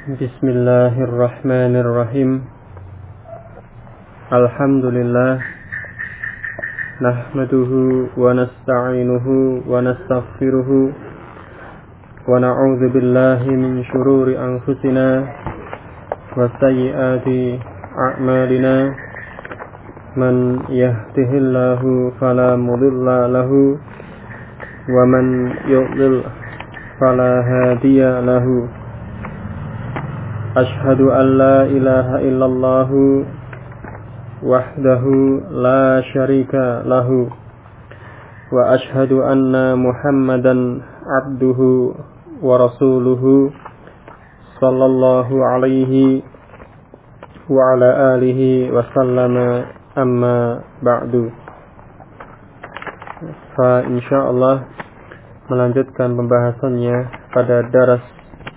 Bismillahirrahmanirrahim. Alhamdulillah. Nahmaduhu wa nasta'inuhu wa nastaghfiruhu wa na'udzu billahi min shururi anfusina wa sayyiati a'malina. Man yahdihillahu fala mudilla lahu wa man yudlil fala hadiya lahu. Ashhadu an la ilaha illallah wahdahu la syarika lahu wa ashhadu anna Muhammadan abduhu wa rasuluhu sallallahu alaihi wa ala alihi wa sallama, amma ba'du. Fa insyaallah melanjutkan pembahasannya pada daras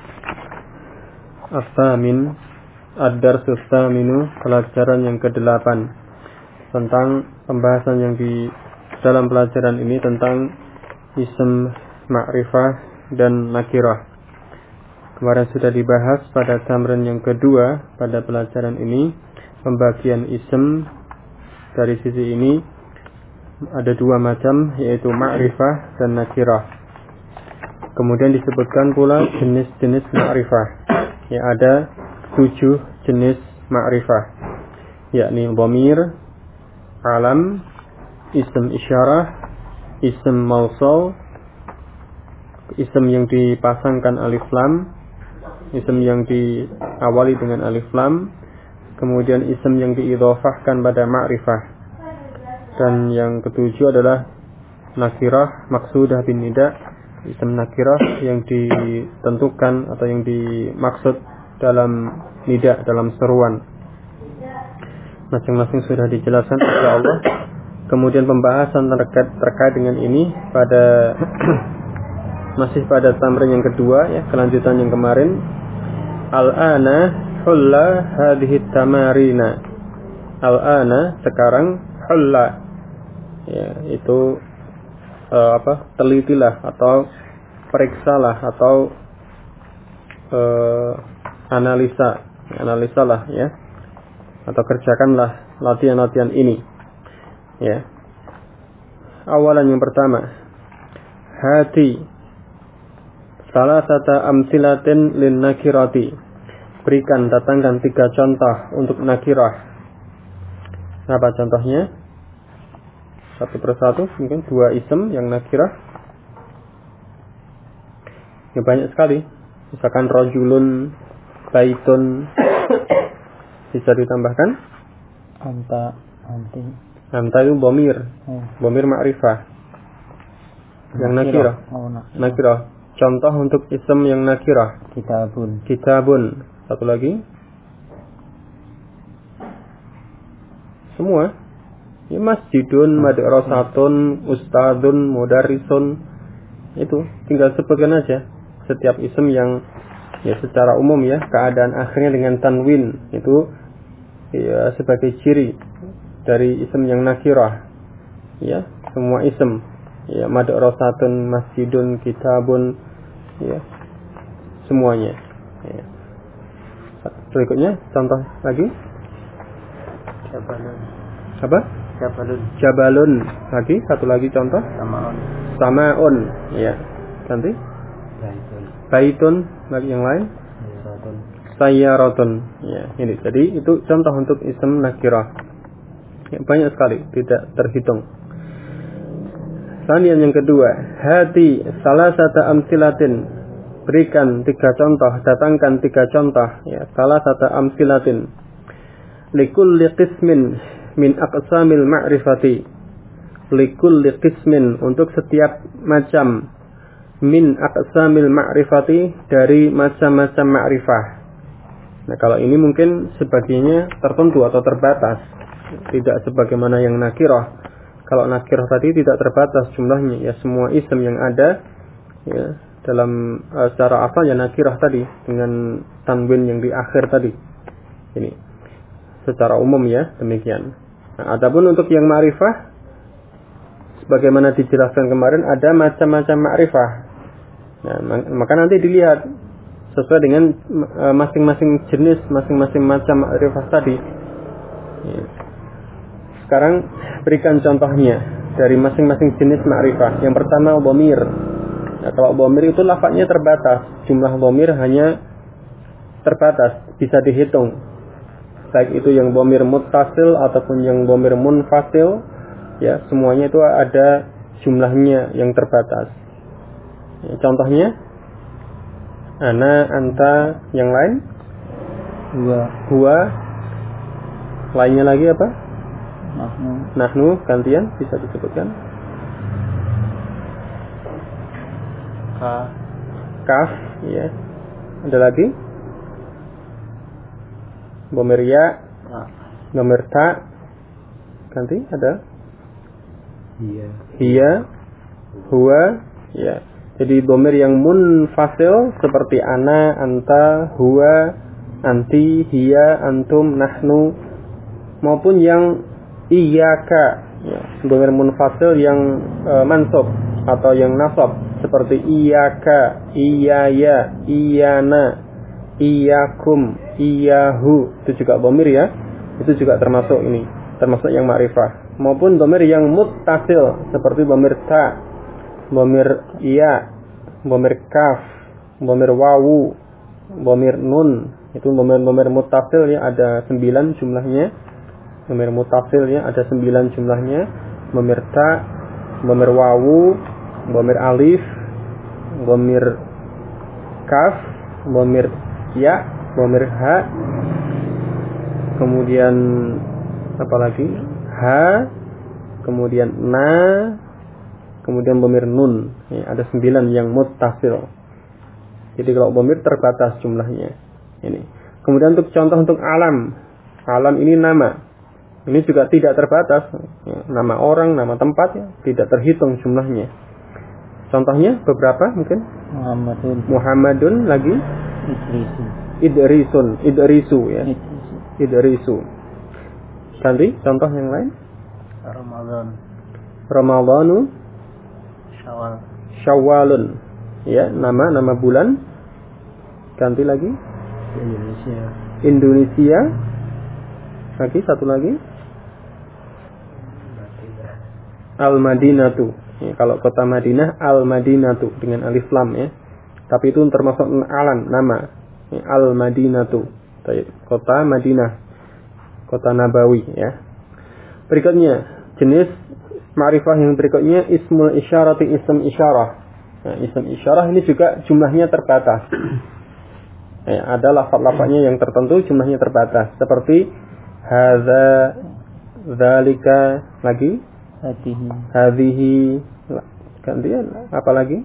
As-Samin, Ad-Darsus Saminu, pelajaran yang ke-8, tentang pembahasan yang di dalam pelajaran ini tentang ism, ma'rifah dan nakirah. Kemarin sudah dibahas pada tamrin yang kedua pada pelajaran ini. Pembagian ism dari sisi ini ada dua macam, yaitu ma'rifah dan nakirah. Kemudian disebutkan pula jenis-jenis ma'rifah. Ya, ada 7 jenis ma'rifah, yakni dhamir, alam, ism isyarah, ism mausul, ism yang dipasangkan alif lam, ism yang diawali dengan alif lam, kemudian ism yang diidhofahkan pada ma'rifah. Dan yang ketujuh adalah nakirah maksudah bin nida, ism nakirah yang ditentukan atau yang dimaksud dalam nida, dalam seruan. Masing-masing sudah dijelaskan insyaallah. Kemudian pembahasan terkait dengan ini pada masih pada tamrin yang kedua, ya, kelanjutan yang kemarin. Al-ana hulla hadhihi tamarina. Al-ana, sekarang, hulla, ya, itu telitilah atau periksalah atau analisalah, ya, atau kerjakanlah latihan-latihan ini, ya. Awalan yang pertama, hati salasata amsilatin lin nakirati. Berikan, datangkan 3 contoh untuk nakirah. Apa contohnya? Satu persatu, mungkin 2 ism yang nakirah. Ya, banyak sekali. Misalkan rajulun, baitun. Bisa ditambahkan anta, anti. Anta itu dhamir, dhamir ma'rifah. Yang nakirah. Nakirah. Contoh untuk ism yang nakirah. Kitabun. Satu lagi. Semua. Ya, masjidun, madrasatun, ustadun, mudarrisun. Itu tinggal sebutkan aja setiap ism yang, ya, secara umum, ya, keadaan akhirnya dengan tanwin itu, ya, sebagai ciri dari ism yang nakirah. Ya, semua ism, ya, madrasatun, masjidun, kitabun, ya, semuanya, ya. Berikutnya contoh lagi. Apa? Jabalun. Lagi, satu lagi contoh. Samaun. Ya. Nanti. Baitun. Lagi yang lain. Sayyaratun. Ya, ini. Jadi itu contoh untuk ism nakirah. Ya, banyak sekali, tidak terhitung. Kemudian yang kedua, hati salasata amsilatin. Berikan 3 contoh, datangkan 3 contoh, ya, salasata amsilatin. Likulli qismin min aqsamil ma'rifati. Likulli qismin, untuk setiap macam, min aqsamil ma'rifati, dari macam-macam ma'rifah. Nah, kalau ini mungkin sebagiannya tertentu atau terbatas, tidak sebagaimana yang nakirah. Kalau nakirah tadi tidak terbatas jumlahnya, ya, semua ism yang ada, ya, dalam secara asalnya nakirah tadi dengan tanwin yang di akhir tadi. Ini secara umum, ya, demikian. Nah, adapun untuk yang ma'rifah, sebagaimana dijelaskan kemarin, ada macam-macam ma'rifah. Nah, maka nanti dilihat sesuai dengan masing-masing jenis, masing-masing macam ma'rifah tadi. Ya. Sekarang berikan contohnya dari masing-masing jenis ma'rifah. Yang pertama dhamir. Nah, kalau dhamir itu lafadznya terbatas, jumlah dhamir hanya terbatas, bisa dihitung. Baik itu yang dhamir muttasil ataupun yang dhamir munfasil, ya semuanya itu ada jumlahnya yang terbatas. Ya, contohnya ana, anta, yang lain huwa, lainnya lagi apa? Nahnu, gantian bisa disebutkan. Kaf, ya. Ada lagi? Dhamir ya, dhamir ta, ganti ada? Hiya, huwa, ya. Jadi dhamir yang munfasil seperti ana, anta, huwa, anti, hiya, antum, nahnu, maupun yang iyyaka, ya. Dhamir munfasil yang mansub atau yang nasab seperti iyyaka, iyyaya, iyyana, iyyakum, iyyahu, itu juga dhamir ya. Itu juga termasuk ini, termasuk yang ma'rifah. Maupun dhamir yang muttasil seperti dhamir ta, dhamir ya, dhamir kaf, dhamir wawu, dhamir nun. Itu dhamir muttasil ya, ada 9 jumlahnya. Dhamir muttasil ya, ada 9 jumlahnya. Dhamir ta, dhamir wawu, dhamir alif, dhamir kaf, dhamir ya, dhamir ha, kemudian apa lagi? Ha, kemudian na, kemudian dhamir nun. Ya, ada 9 yang muttasil. Jadi kalau dhamir terbatas jumlahnya. Ini. Kemudian untuk contoh untuk alam. Alam ini nama. Ini juga tidak terbatas. Ya, nama orang, nama tempat ya, tidak terhitung jumlahnya. Contohnya beberapa mungkin. Muhammadun lagi. Idrisu ya. Idrisu. Ganti contoh yang lain. Ramadhanu. Syawalun. Ya, nama bulan. Ganti lagi. Indonesia. Lagi satu lagi. Al-Madinatu. Ya, kalau kota Madinah Al-Madinatu dengan alif lam ya. Tapi itu termasuk alam, nama. Ya, Al-Madinatu. Kota Madinah. Kota Nabawi ya. Berikutnya jenis ma'rifah yang berikutnya ismul isyarati, ism isyarah. Nah, ism isyarah ini juga jumlahnya terbatas. Ya, ada lafaz-lafaznya yang tertentu jumlahnya terbatas seperti hadza, dzalika, lagi hadhihi, gantian apa lagi?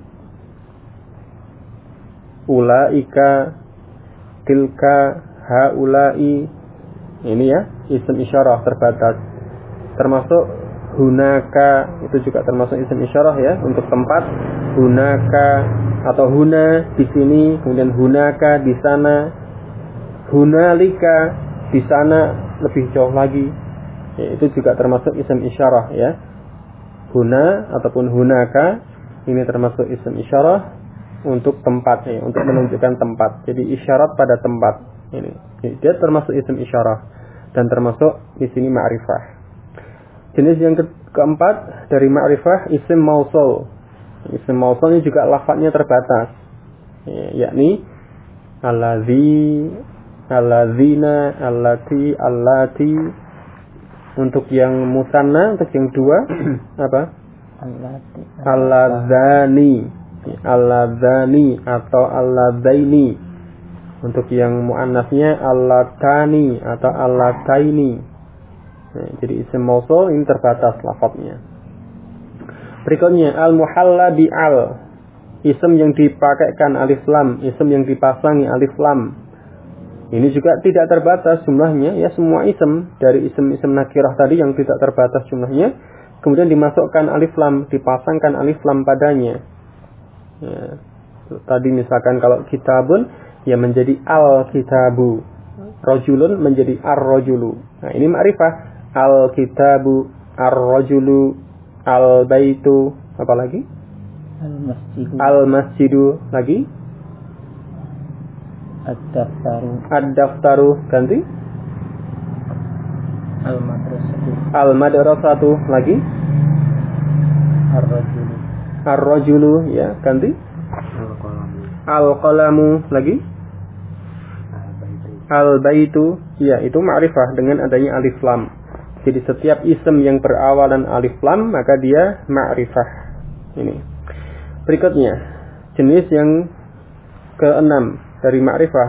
Ulaika, tilka, haulai. Ini ya, isim isyarah terbatas. Termasuk hunaka, itu juga termasuk isim isyarah ya, untuk tempat. Hunaka atau huna di sini, kemudian hunaka di sana, hunalika di sana lebih jauh lagi. Ya, itu juga termasuk isim isyarah ya. Huna ataupun hunaka ini termasuk isim isyarah untuk tempat ya, untuk menunjukkan tempat. Jadi isyarat pada tempat. Ini dia termasuk isim isyarah dan termasuk di sini ma'rifah. Jenis yang keempat dari ma'rifah isim mausul. Isim mausul ini juga lafadznya terbatas. Ya, yakni allazi, allazina, allati, allati. Untuk yang musanna, untuk yang dua apa? Alladzani, alladzani atau alladzaini. Untuk yang muannasnya allatani atau allataini. Nah, jadi isim mausul ini terbatas lafadznya. Berikutnya al-muhalla bi al. Isim yang dipakaikan alif lam, isim yang dipasangi alif lam. Ini juga tidak terbatas jumlahnya ya, semua isim dari isim-isim nakirah tadi yang tidak terbatas jumlahnya kemudian dimasukkan alif lam, dipasangkan alif lam padanya. Ya. Tadi misalkan kalau kitabun ya menjadi al-kitabu, rajulun menjadi ar-rajulu. Nah, ini ma'rifah. Al-kitabu, ar-rajulu, al-baitu, apa lagi? Al-masjidu lagi? Ad-daftaru. Ad-daftaru ganti Al-madrasatu. Al-madrasatu lagi Ar-rajulu. Ar-rajulu ya ganti Al-qalamu lagi Al-baitu ya itu ma'rifah dengan adanya alif lam. Jadi setiap isim yang berawalan alif lam maka dia ma'rifah. Ini. Berikutnya jenis yang keenam dari ma'rifah,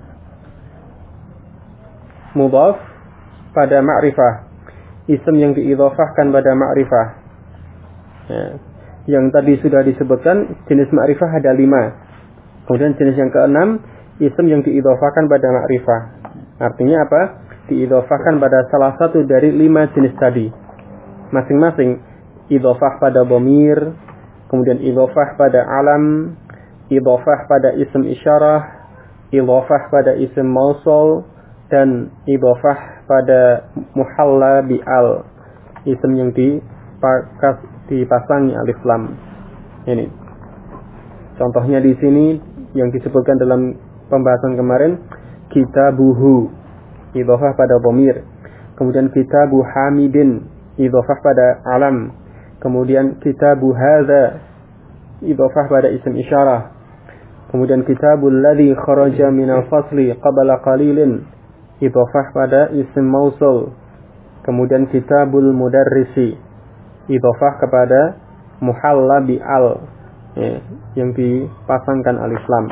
mudhaf pada ma'rifah, isim yang diidhafahkan pada ma'rifah ya. Yang tadi sudah disebutkan jenis ma'rifah ada 5. Kemudian jenis yang keenam isim yang diidhafahkan pada ma'rifah. Artinya apa? Diidhafahkan pada salah satu dari 5 jenis tadi. Masing-masing idhafah pada dhamir, kemudian idhafah pada alam, idhafah pada isim isyarah, idhafah pada isim mausul, dan idhafah pada muhalla bi al, isim yang dipasangi alif lam. Ini. Contohnya di sini yang disebutkan dalam pembahasan kemarin, kitabuhu idhafah pada dhamir, kemudian kitabu hamidin idhafah pada alam, kemudian kitabu hadza idhafah pada isim isyarah, kemudian kitabul ladzi kharaja minal fasli qabla qalilin idhafah pada isim mausul, kemudian kitabul mudarrisi idhafah kepada muhalla bi al ya, yang dipasangkan alif lam.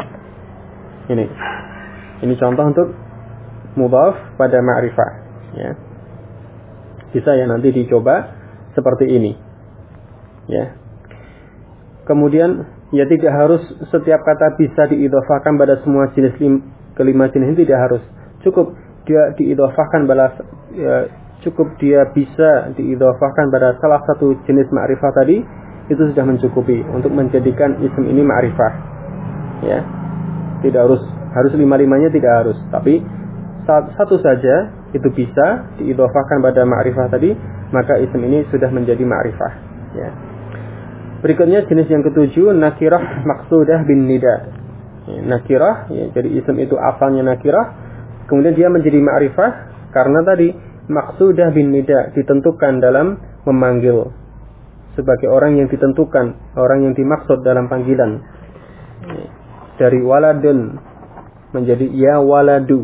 Ini contoh untuk mudhaf pada ma'rifah ya. Bisa ya nanti dicoba seperti ini ya. Kemudian ya tidak harus setiap kata bisa diidhafahkan pada semua jenis kelima jenis ini, tidak harus. Cukup dia diidhafahkan pada cukup dia bisa diidhafahkan pada salah satu jenis ma'rifah tadi, itu sudah mencukupi untuk menjadikan isim ini ma'rifah ya. Tidak harus 5-5-nya, tidak harus, tapi satu saja itu bisa diidhafahkan pada ma'rifah tadi, maka isim ini sudah menjadi ma'rifah ya. Berikutnya jenis yang ketujuh, nakirah maqsudah bin nida ya, nakirah ya, jadi isim itu asalnya nakirah, kemudian dia menjadi ma'rifah karena tadi maqsudah bin nida, ditentukan dalam memanggil, sebagai orang yang ditentukan, orang yang dimaksud dalam panggilan ya. Dari waladun menjadi ya waladu.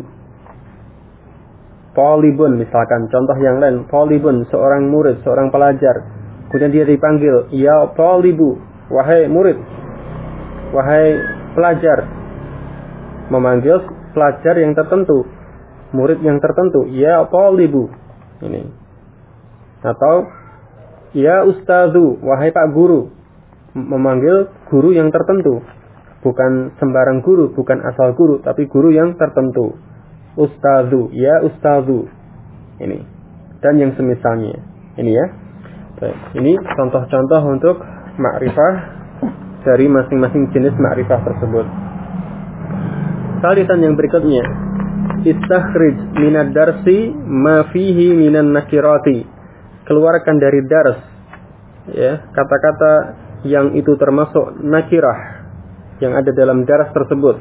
Talibun misalkan, contoh yang lain, talibun seorang murid, seorang pelajar, kemudian dia dipanggil ya talibu, wahai murid, wahai pelajar, memanggil pelajar yang tertentu, murid yang tertentu, ya talibu ini. Atau ya ustadzu, wahai pak guru, memanggil guru yang tertentu, bukan sembarang guru, bukan asal guru, tapi guru yang tertentu. Ustadzu, ya ustadzu. Ini. Dan yang semisalnya. Ini ya. Baik. Ini contoh-contoh untuk ma'rifah dari masing-masing jenis ma'rifah tersebut. Salisan yang berikutnya, istakhrij minad darsi ma fihi minan nakirati. Keluarkan dari dars ya, kata-kata yang itu termasuk nakirah yang ada dalam dars tersebut.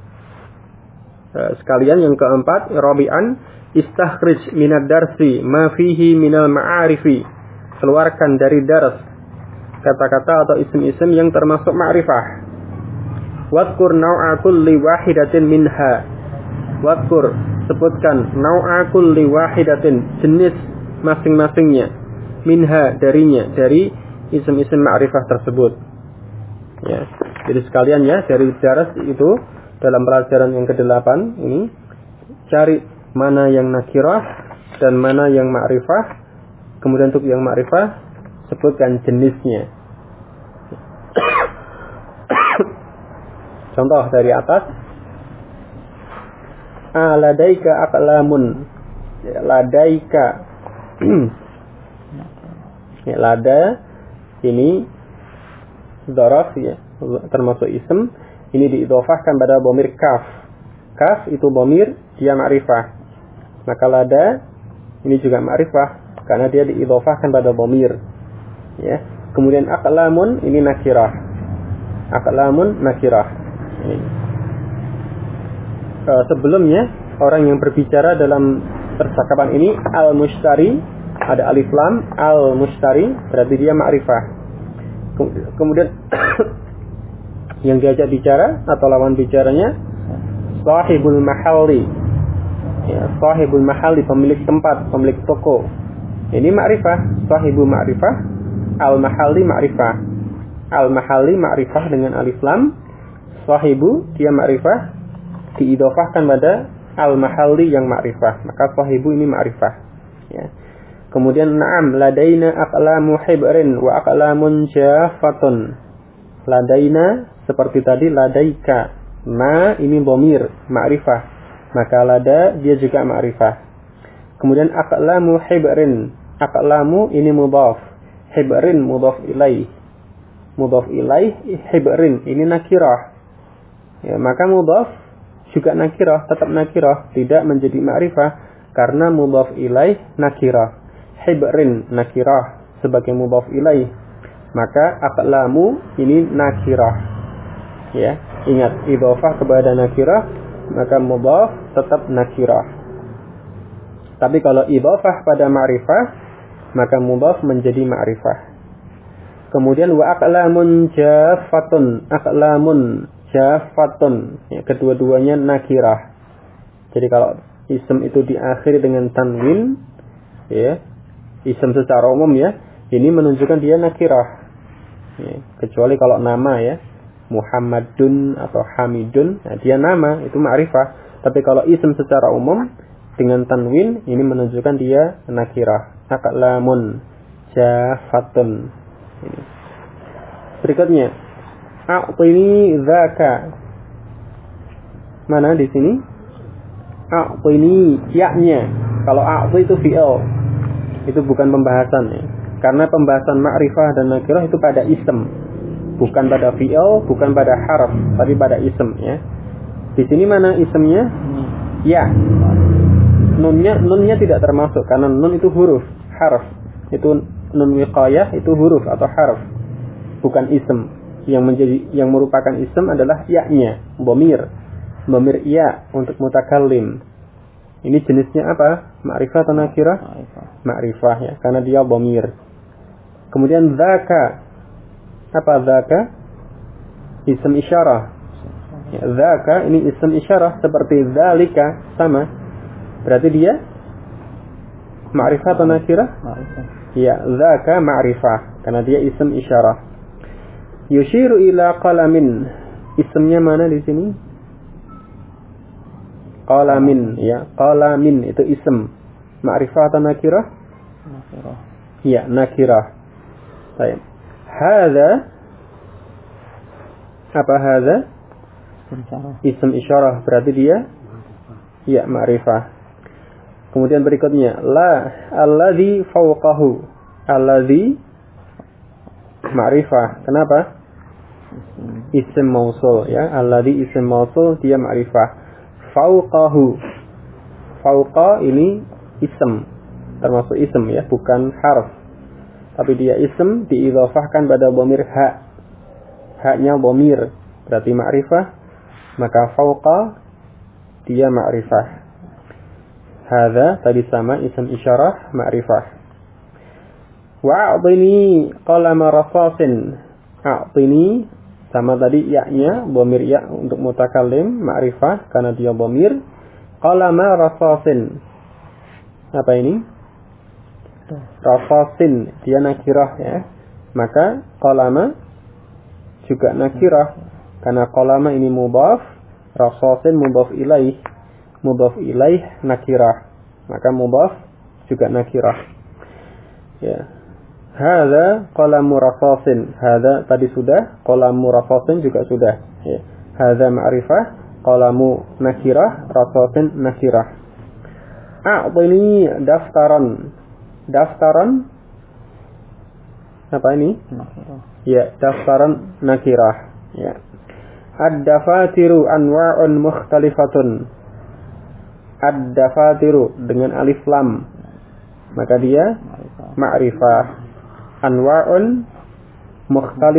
Sekalian yang keempat, rabi'an, istakhrij minad darsi ma fihi minal ma'arifi. Keluarkan dari dars kata-kata atau isim-isim yang termasuk ma'rifah. Wadhkur naw'a kulli wahidatin minha. Wadhkur, sebutkan naw'a kulli wahidatin, jenis masing-masingnya, minha, darinya, dari isim-isim ma'rifah tersebut ya. Jadi sekalian ya, dari dars itu dalam pelajaran yang ke-8 ini cari mana yang nakirah dan mana yang ma'rifah. Kemudian untuk yang ma'rifah sebutkan jenisnya. Contoh dari atas, ladaika aqlamun ya, ladaika ya, lada ini dzaraf ya, termasuk isim, ini diidhafahkan pada dhamir kaf. Kaf itu dhamir, dia ma'rifah. Maka lada ini juga ma'rifah karena dia diidhafahkan pada dhamir. Ya. Kemudian aqlamun ini nakirah. Aqlamun nakirah. Ini. sebelumnya orang yang berbicara dalam percakapan ini al-mushtari, ada alif lam, al-mushtari berarti dia ma'rifah. Kemudian yang diajak bicara atau lawan bicaranya sahibul mahalli, ya, sahibul mahalli, pemilik tempat, pemilik toko. Ini ma'rifah, sahibu ma'rifah, al-mahalli ma'rifah. Al-mahalli ma'rifah dengan alif lam, sahibu dia ma'rifah diidhofahkan pada al-mahalli yang ma'rifah, maka sahibu ini ma'rifah, ya. Kemudian na'am ladaina aqlamu hibrin wa aqlamun jaffatun. Ladaina seperti tadi ladaika, ma ini dhamir ma'rifah, maka lada dia juga ma'rifah. Kemudian aqlamu hibrin, aqlamu ini mudhaf, hibrin mudhaf ilaih, mudhaf ilaih, hibrin ini nakirah, ya, maka mudhaf juga nakirah, tetap nakirah, tidak menjadi ma'rifah karena mudhaf ilaih nakirah. Hibrin nakirah sebagai mudhaf ilaih, maka aqlamu ini nakirah, ya, ingat idhofah kepada nakirah maka mudhaf tetap nakirah. Tapi kalau idhofah pada ma'rifah maka mudhaf menjadi ma'rifah. Kemudian wa aqlamun jaffatun, aqlamun jaffatun, ya, kedua-duanya nakirah. Jadi kalau ism itu diakhiri dengan tanwin, ya, ism secara umum, ya, ini menunjukkan dia nakirah, ya, kecuali kalau nama, ya, Muhammadun atau Hamidun, nah, dia nama itu ma'rifah. Tapi kalau ism secara umum dengan tanwin ini menunjukkan dia nakirah. Aqlamun jaffatun. Ini. Berikutnya a'tini dzaka. Mana di sini? A'tini ya-nya. Kalau a'ti itu fi'il, itu bukan pembahasan, ya. Karena pembahasan ma'rifah dan nakirah itu pada ism, bukan pada fi'il, bukan pada harf, tapi pada ism, ya. Di sini mana ismnya? Ya. Nunnya tidak termasuk karena nun itu huruf, harf. Itu nun wiqayah itu huruf atau harf, bukan ism. Yang merupakan ism adalah ya-nya, dhamir ya untuk mutakallim. Ini jenisnya apa? Ma'rifah atau nakirah? Ma'rifah, ya, karena dia dhamir. Kemudian dzaka. Apa dzaka? Ism isyarah. Ya, dzaka ini ism isyarah seperti dzalika, sama. Berarti dia ma'rifah atau nakirah? Ya, dzaka ma'rifah karena dia ism isyarah. Yushiru ila qalamin. Ismnya mana di sini? Qalamin, ya, qalamin itu ism. Ma'rifah atau nakirah? Nakirah. Ya, nakirah. Baik. Hadza, apa hadza? Ism isyarah, berarti dia ya ma'rifah. Kemudian berikutnya la alladzi fawqahu. Alladzi ma'rifah. Kenapa? Ism mausul, ya. Alladzi ism mausul, dia ma'rifah. Fawqahu. Fawqa ini ism, termasuk ism, ya, bukan harf. Tapi dia ism diidhofahkan pada dhamir ha. Ha-nya dhamir, berarti ma'rifah. Maka fawqa dia ma'rifah. Hadza tadi sama ism isyarah ma'rifah. Wa'atini qalama rasasin. A'tini sama tadi ya-nya, dhamir ya untuk mutakallim, ma'rifah karena dia dhamir. Qalama rasasin. Apa ini? Rasasin dia nakirah, ya. Maka qalama juga nakirah karena qalama ini mudhaf, rasasin mudhaf ilaih. Mudhaf ilaih nakirah, maka mudhaf juga nakirah, ya. Hadza qalamu rasasin. Hadza tadi sudah, qalamu rasasin juga sudah, ya. Hadza ma'rifah, qalamu nakirah, rasasin nakirah. A'tini daftaran. Daftaran apa ini? Nakirah. Ya, daftaran nakirah, ya. Ad-dafatiru anwa'un mukhtalifatun. Ad-dafatiru dengan alif lam, maka dia ma'rifah. Anwa'un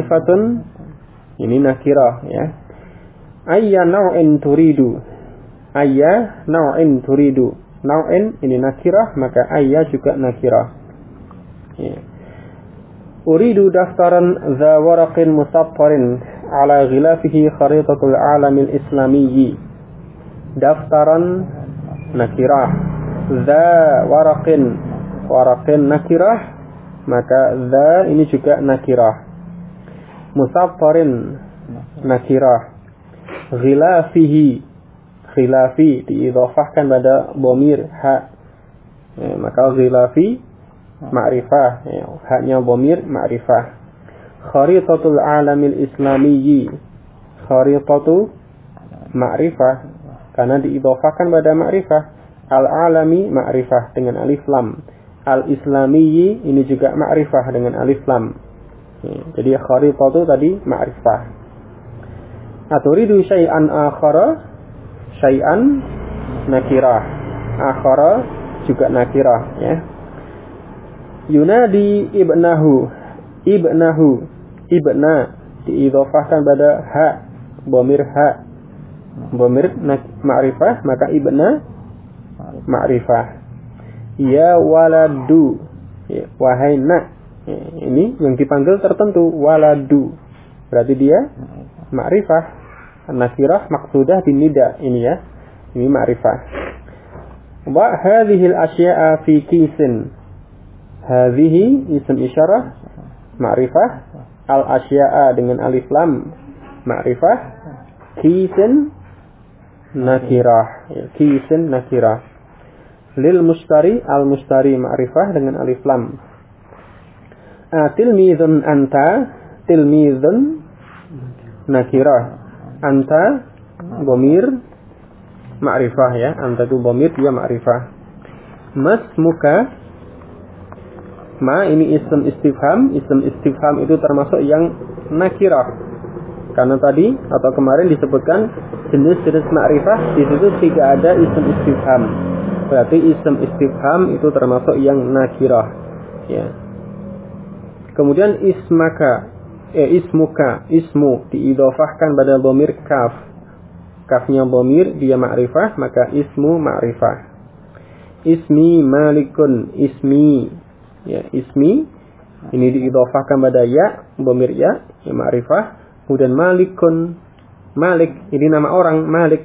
mukhtalifatun ini nakirah, ya. Ayya naw'in turidu. ayya naw'in turidu. Naw'in ini nakirah, maka ayya juga nakirah. Ya. Uridu daftaran dha waraqin musattarin ala ghilafihi kharitatul alamil islamiyyi. Daftaran nakirah, dha waraqin nakirah, maka dha ini juga nakirah. Musattarin nakirah, khilafi diidhafahkan pada dhamir ha, ya, maka khilafi ma'rifah, ya, haknya dhamir ma'rifah. Kharitatul alamil islamiyyi, kharitatu ma'rifah karena diidhafahkan pada ma'rifah. Al-alami ma'rifah dengan alif lam, al-islamiyyi ini juga ma'rifah dengan alif lam, ya, jadi kharitatu tadi ma'rifah. Aturidu syai'an akhara, syai'an nakirah, akhara juga nakirah, ya. Yunadi ibna diidhafahkan pada ha, dhamir ha, dhamir ma'rifah, maka ibna ma'rifah. Ya waladu, ya, wahai nak, ya, ini yang dipanggil tertentu, waladu berarti dia ma'rifah. Nakirah maqsudah bin nida, ini ya, ini ma'rifah. Wa hadhil asya'a fi kisin, hadhihi ism isyarah ma'rifah, al asya'a dengan alif lam ma'rifah, kisin nakirah, ya, kisin nakirah. Lil mustari, al mustari ma'rifah dengan alif lam. Tilmidhun anta, tilmidhun nakirah, anta dhamir ma'rifah, ya, anta itu dhamir, dia ma'rifah. Mas muka, ma ini ism istifham itu termasuk yang nakirah karena tadi atau kemarin disebutkan jenis-jenis ma'rifah, di situ tidak ada ism istifham, berarti ism istifham itu termasuk yang nakirah, ya. Kemudian ismu diidhafahkan pada dhamir kaf, kafnya dhamir dia ma'rifah, maka ismu ma'rifah. Ismi malikun, ismi, ya, ismi ini diidhafahkan pada ya, dhamir ya, ya ma'rifah. Kemudian malikun, malik ini nama orang, malik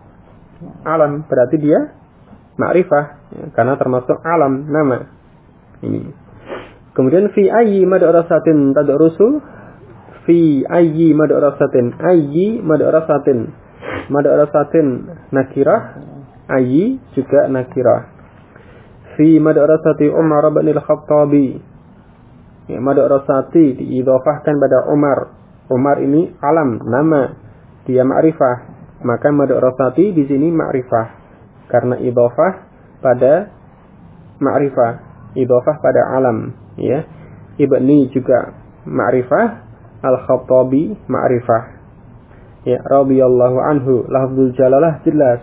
alam, berarti dia ma'rifah, ya, karena termasuk alam nama ini. Kemudian fi ayyi madrasatin tadrusu, fi ayyi madrasatin, ayyi madrasatin, madrasatin nakirah, ayyi juga nakirah. Fi madrasati Umar bin al-Khattabi, ya, madrasati diidhafahkan pada Umar, Umar ini alam nama, dia ma'rifah, maka madrasati di sini ma'rifah karena idhafah pada ma'rifah, idhafah pada alam, ya. Ibni juga ma'rifah, Al-Khattabi ma'rifah, ya, radhiyallahu anhu, lafzul jalalah jelas.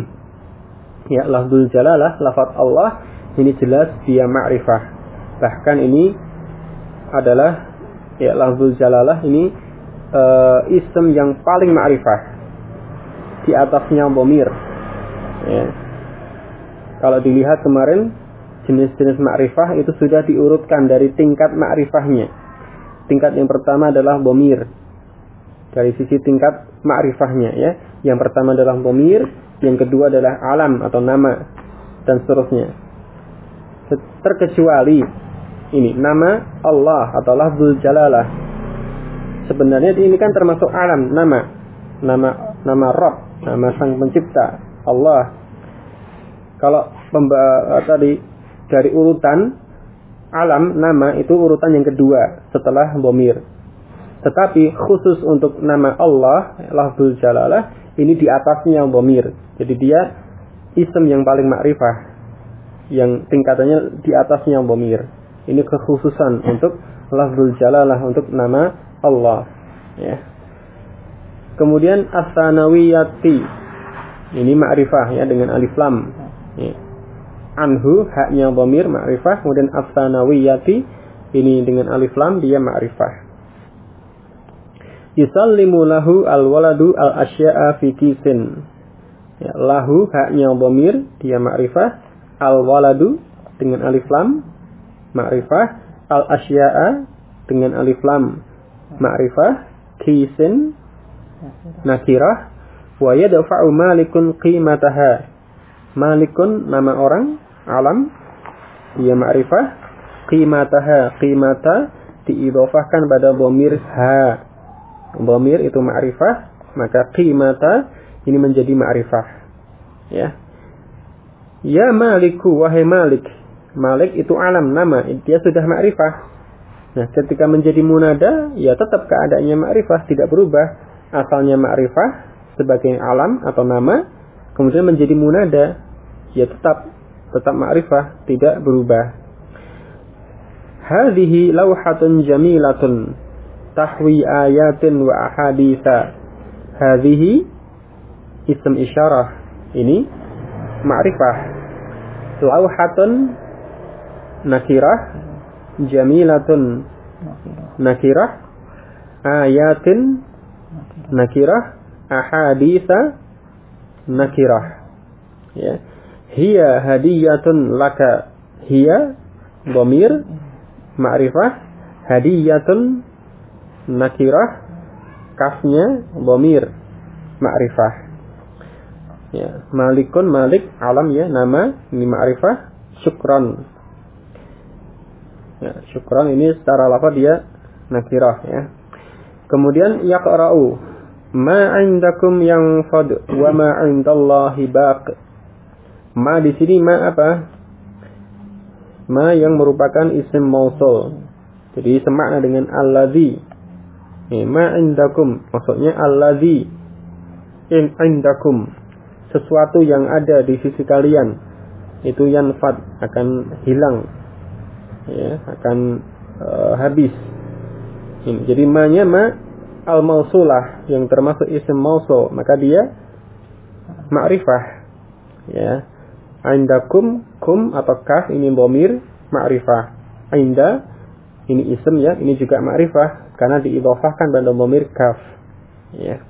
Ya, lafzul jalalah, lafaz Allah ini jelas dia ma'rifah. Bahkan ini adalah, ya, lafzul jalalah ini ism yang paling ma'rifah, di atasnya dhamir, ya. Kalau dilihat kemarin jenis-jenis ma'rifah itu sudah diurutkan dari tingkat ma'rifahnya. Tingkat yang pertama adalah dhamir, dari sisi tingkat ma'rifahnya, ya. Yang pertama adalah dhamir, yang kedua adalah alam atau nama, dan seterusnya. Terkecuali ini nama Allah atau lafzul jalalah. Sebenarnya ini kan termasuk alam, nama Rabb, nama Sang Pencipta, Allah. Kalau tadi dari urutan alam, nama itu urutan yang kedua setelah dhamir. Tetapi khusus untuk nama Allah, lafzul jalalah, ini di atasnya dhamir. Jadi dia ism yang paling ma'rifah, yang tingkatannya di atasnya dhamir. Ini kekhususan untuk lafzul jalalah, untuk nama Allah, ya. Kemudian as-sanawiyati, ini ma'rifah, ya, dengan alif lam, ya. Anhu haknya dhamir ma'rifah, kemudian as-sanawiyati ini dengan alif lam dia ma'rifah. Yusallimu lahu al-waladu al-asya'a fi kisin, Ya, lahu haknya dhamir, dia ma'rifah. Al-waladu dengan alif lam ma'rifah. Al-asya'a dengan alif lam ma'rifah. Kisin nakirah. Wa yadfa'u malikun qimataha. Malikun nama orang, alam, dia ma'rifah. Qimataha, qimata diidhofahkan pada dhamir ha. Dhamir itu ma'rifah, maka qimata ini menjadi ma'rifah. Ya. Ya maliku, wahai malik. Malik itu alam, nama, dia sudah ma'rifah. Nah, ketika menjadi munada, ya tetap keadaannya ma'rifah, tidak berubah. Asalnya ma'rifah sebagai alam atau nama, kemudian menjadi munada, ya tetap ma'rifah, tidak berubah. Hadhihi lawhatun jamilatun tahwi ayatin wa ahaditha. Hadhihi ism isyarah, ini ma'rifah. Lawhatun nakirah, jamilatun nakirah, ayatin nakirah, ahaditha nakirah. Ya. Hiya hadiyatun laka. Hiya dhamir ma'rifah, hadiyatun nakirah, kafnya dhamir ma'rifah. Ya, malikun, malik alam, ya nama, ini ma'rifah. Syukran, ya, syukran ini secara lafaz dia nakirah, ya. Kemudian yaqra'u ma 'indakum yanfad wa ma 'indallahi baq. Ma di sini ma apa? Ma yang merupakan isim mausul. Jadi semakna dengan alladzi. Ma 'indakum maksudnya alladzi in 'indakum, sesuatu yang ada di sisi kalian itu yanfad, akan hilang, ya, akan habis. Jadi ma-nya ma al-mausulah yang termasuk isim mausul, maka dia ma'rifah, ya. Indakum, kum atau kaf ini dhamir ma'rifah. Inda ini isim, ya, ini juga ma'rifah karena diidhofahkan pada dhamir kaf, ya.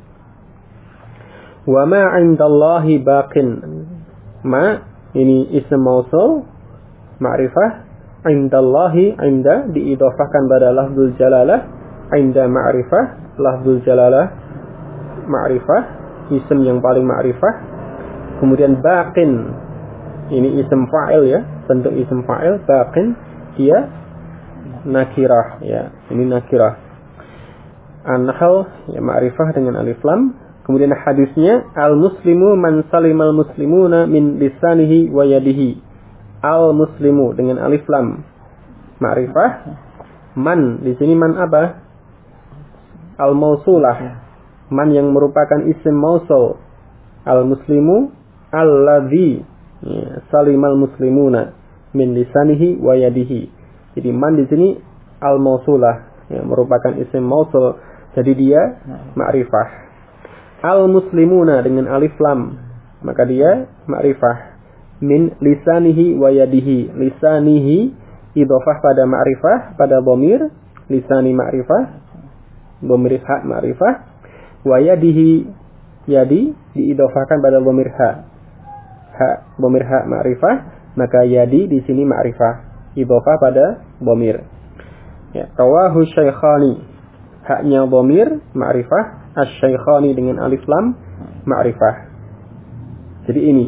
Wa ma 'indallahi baqin. Ma ini isim mausul ma'rifah. Indallahi, inda diidhofahkan pada lafzul jalalah. Inda ma'rifah, lafzul jalalah ma'rifah, isim yang paling ma'rifah. Kemudian baqin, ini isim fa'il, ya, bentuk isim fa'il. Baqin dia nakirah, ya, ini nakirah. An-nahl, ya, ma'rifah dengan alif lam. Kemudian hadisnya al-muslimu man salimal muslimuna min lisanihi wa yadihi. Al-muslimu dengan alif lam ma'rifah. Man di sini man apa? Al-mausulah. Man yang merupakan isim mausul. Al-muslimu alladzi, ya, salimal muslimuna min lisanihi wa yadihi. Jadi man di sini al-mausulah, ya, merupakan isim mausul. Jadi dia ma'rifah. Al-muslimuna dengan alif lam, maka dia ma'rifah. Min lisanihi wa yadihi. Lisanihi idhofah pada ma'rifah, pada dhamir lisani ma'rifah, dhamir ha ma'rifah. Wa yadihi, yadi diidhofahkan pada dhamir ha. Ha dhamir ha ma'rifah, maka yadi di sini ma'rifah, idhofah pada dhamir. Ya, rawahu syaikhani, haknya dhamir ma'rifah. Asy-syaikhani dengan alif lam ma'rifah. Jadi ini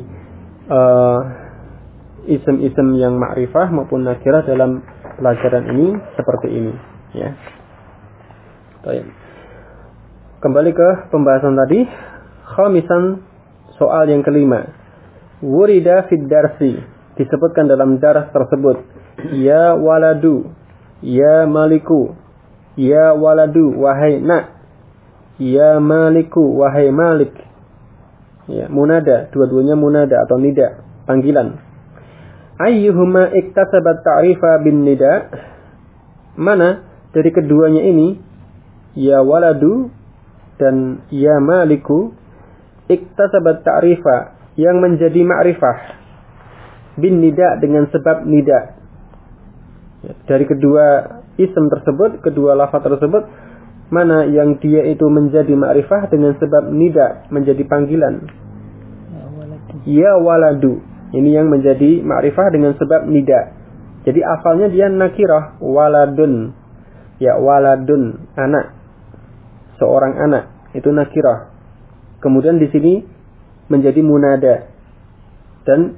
isim-isim yang ma'rifah maupun nakirah dalam pelajaran ini seperti ini, ya. Baik. Kembali ke pembahasan tadi. Khamisan, soal yang kelima. Wurida fid darsi, disebutkan dalam dars tersebut. Ya waladu, ya maliku, ya waladu wahai nak, ya maliku wahai malik. Ya, munada, dua-duanya munada atau nida, panggilan. Ayyuhuma iktasabat ta'rifa bin nida. Mana dari keduanya ini, ya waladu dan ya maliku, iktasabat ta'rifa, yang menjadi ma'rifah bin nida dengan sebab nida. Ya, dari kedua isim tersebut, kedua lafaz tersebut, mana yang dia itu menjadi ma'rifah dengan sebab nida, menjadi panggilan. ya waladu. Ini yang menjadi ma'rifah dengan sebab nida. Jadi asalnya dia nakirah, waladun. Ya waladun, anak. Seorang anak, itu nakirah. Kemudian di sini menjadi munada. Dan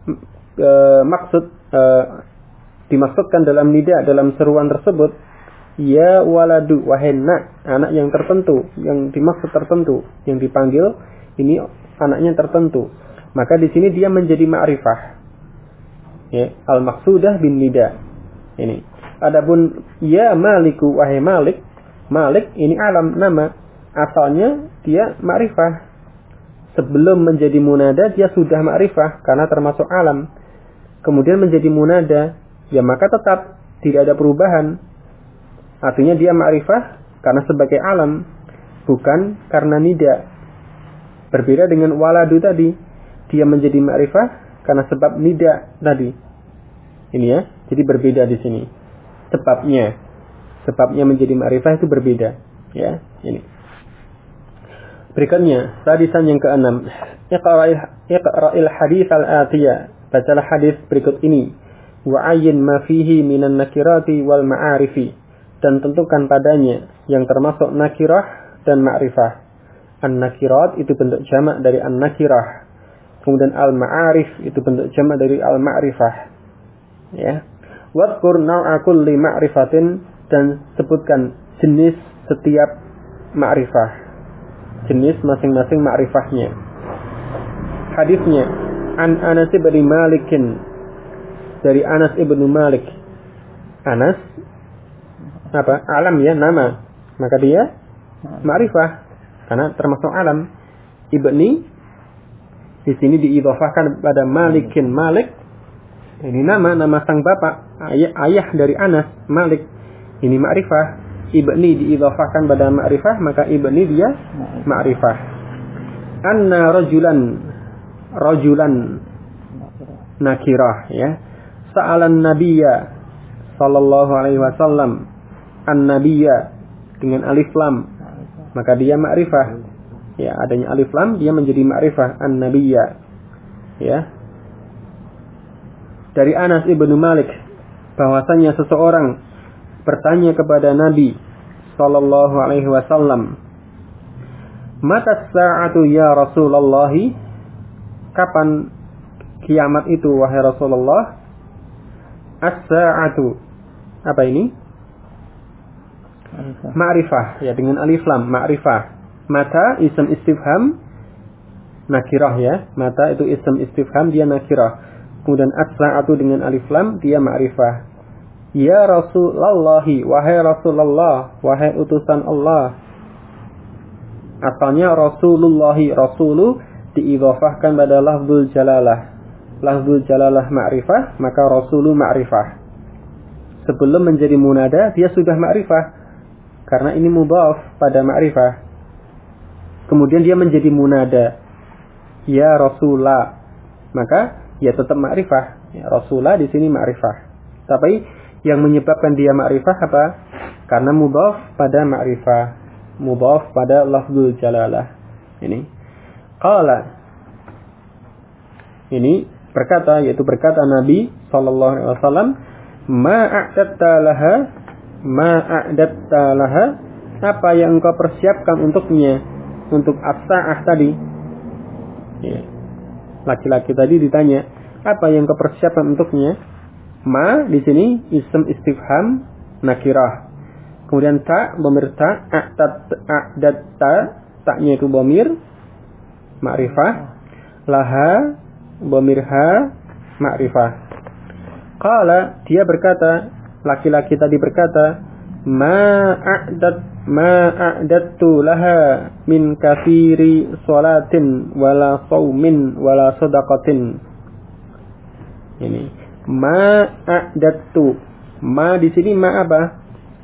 dimaksudkan dalam nida, dalam seruan tersebut, ya waladu, wahai nak, anak yang tertentu, yang dimaksud tertentu, yang dipanggil ini anaknya tertentu. Maka di sini dia menjadi ma'rifah. Ya, al-maqsudah bin nida. Ini. Adapun ya maliku, wahai malik, malik ini alam, nama. Asalnya dia ma'rifah. Sebelum menjadi munada dia sudah ma'rifah karena termasuk alam. Kemudian menjadi munada, ya maka tetap tidak ada perubahan. Artinya dia ma'rifah karena sebagai alam, bukan karena nida. Berbeda dengan waladu tadi, dia menjadi ma'rifah karena sebab nida tadi. Ini ya, jadi berbeda di sini. Sebabnya menjadi ma'rifah itu berbeda. Ya, ini. Berikutnya, hadisan yang ke-6. Iqra'il hadits al-atiyah. Bacalah hadis berikut ini. Wa'ayyin ma fihi minan nakirati wal ma'arifi. Dan tentukan padanya yang termasuk nakirah dan ma'rifah. An-nakirat itu bentuk jamak dari an-nakirah. Kemudian al-ma'arif itu bentuk jamak dari al-ma'rifah. Ya. Wadhkur naw'a kulli ma'rifatin, dan sebutkan jenis setiap ma'rifah. Jenis masing-masing ma'rifahnya. Hadisnya an Anas bin Malikin, dari Anas ibnu Malik. Anas apa? Alam ya, nama. Maka dia ma'rifah karena termasuk alam. Ibni di sini diidhafahkan pada Malikin. Malik ini nama sang bapak, ayah dari Anas, Malik. Ini ma'rifah. Ibni diidhafahkan pada ma'rifah, maka ibni dia ma'rifah. Anna rajulan nakirah, ya. Sa'alan nabiyya sallallahu alaihi wasallam, an-nabiyya dengan alif lam, maka dia ma'rifah. Ya, adanya alif lam dia menjadi ma'rifah, an-nabiyya. Ya. Dari Anas ibnu Malik bahwasanya seseorang bertanya kepada Nabi sallallahu alaihi wasallam, "Mata sa'atu ya Rasulullah?" Kapan kiamat itu wahai Rasulullah? As-sa'atu. Apa ini? Ma'rifah, ya, dengan alif lam, ma'rifah. Mata ism istifham nakirah, ya. Mata itu ism istifham, dia nakirah. Kemudian as-sa'atu dengan alif lam, dia ma'rifah. Ya Rasulullah, wahai Rasulullah, wahai utusan Allah. Asalnya Rasulullah, Rasulu diidhafahkan pada lafzul jalalah. Lafzul jalalah ma'rifah, maka Rasulu ma'rifah. Sebelum menjadi munada dia sudah ma'rifah karena ini mudhaf pada ma'rifah. Kemudian dia menjadi munada, ya Rasulah, maka ya tetap ma'rifah. Ya, Rasulah di sini ma'rifah. Tapi yang menyebabkan dia ma'rifah apa? Karena mudhaf pada ma'rifah, mudhaf pada lafzul jalalah. Ini qala, ini berkata, yaitu berkata Nabi sallallahu alaihi wasallam, ma'adatta laha, apa yang engkau persiapkan untuknya, untuk as-sa'ah tadi. Ya. Laki-laki tadi ditanya, apa yang engkau persiapkan untuknya? Ma di sini ism istifham nakirah. Kemudian ta, dhamir ta, a'datta, taknya itu dhamir ma'rifah. Laha, dhamir ha, ma'rifah. Qala, dia berkata, laki-laki tadi berkata, ma'a'dattu laha min kathiri sholatin wala shaumin wala sadaqatin. Ini ma'a'dattu. Ma di sini ma apa?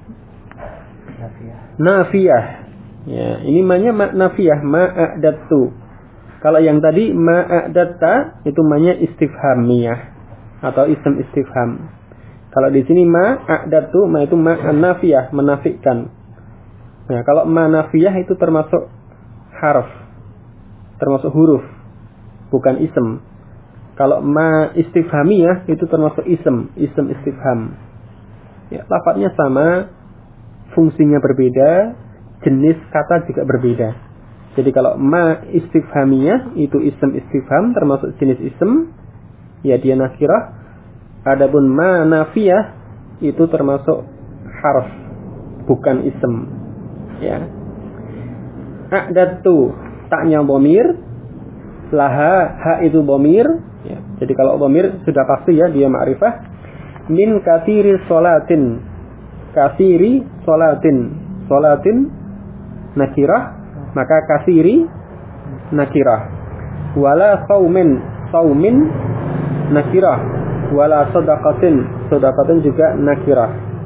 Nafiyah. Ya, ini ma-nya nafiyah, ma'a'dattu. Kalau yang tadi ma'a'datta itu ma-nya istifhamiyah atau ism istifham. Kalau di sini ma'a'dattu, ma itu ma'an-nafiyah, menafikan. Nah, kalau ma nafiyah itu termasuk harf, termasuk huruf. bukan ism. Kalau ma istifhamiyah itu termasuk ism istifham. Ya, lafadznya sama, fungsinya berbeda, jenis kata juga berbeda. Jadi kalau ma istifhamiyah itu ism istifham termasuk jenis ism, ya dia nakirah. Adapun ma nafiyah itu termasuk harf, bukan ism. Ya. A'dadtu taknya dhamir, laha ha itu dhamir. Ya. Jadi kalau dhamir sudah pasti ya dia ma'rifah. Min katsiri sholatin, katsiri sholatin nakirah, maka katsiri nakirah. Wala saumin nakirah, wala sadaqatin juga nakirah.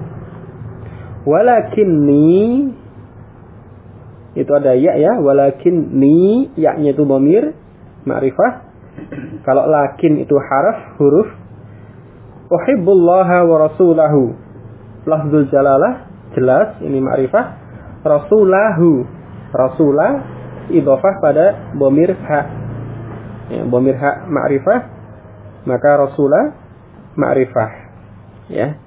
Walakinni itu ada ya, walakinni ya-nya itu dhamir ma'rifah. Kalau lakin itu huruf. Uhibbullaha wa rasulahu, lafzul jalalah jelas ini ma'rifah. Rasulah idhofah pada dhamir ha. Ya, dhamir ha ma'rifah, maka rasulah ma'rifah. Ya.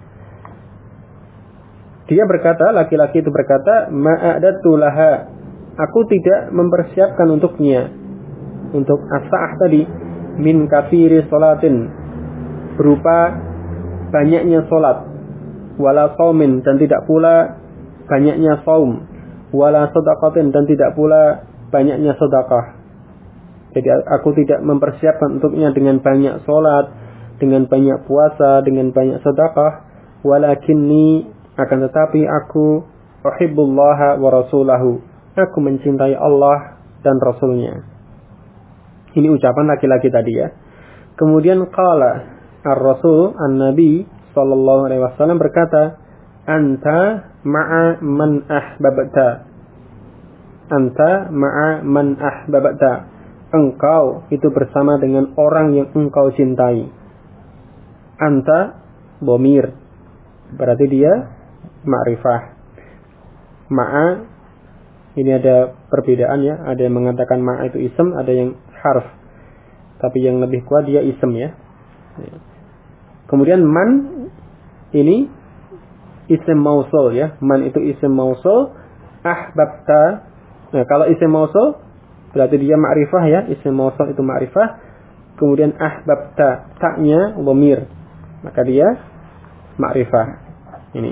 Dia berkata, laki-laki itu berkata, ma'adatu laha, aku tidak mempersiapkan untuknya, untuk as-sa'ah tadi, min katsiri sholatin, berupa banyaknya solat, wala saumin, dan tidak pula banyaknya saum, wala sadaqatin, dan tidak pula banyaknya sedekah. Jadi aku tidak mempersiapkan untuknya dengan banyak solat, dengan banyak puasa, dengan banyak sedekah. Walakinni, akan tetapi aku uhibbullaha wa rasulahu, aku mencintai Allah dan Rasulnya. Ini ucapan laki-laki tadi ya. Kemudian qala ar-rasul an-nabi sallallahu alaihi wasallam berkata, anta ma'a man ahbabta, anta ma'a man ahbabta, engkau itu bersama dengan orang yang engkau cintai. Anta dhamir, berarti dia ma'rifah. Ma'a ini ada perbedaan ya, ada yang mengatakan ma'a itu ism, ada yang harf. Tapi yang lebih kuat dia ism ya. Kemudian man ini ism mausul ya. Man itu ism mausul. Ahbabta. Nah, kalau ism mausul berarti dia ma'rifah ya. Ism mausul itu ma'rifah. Kemudian ahbabta, taknya dhamir, maka dia ma'rifah. Ini.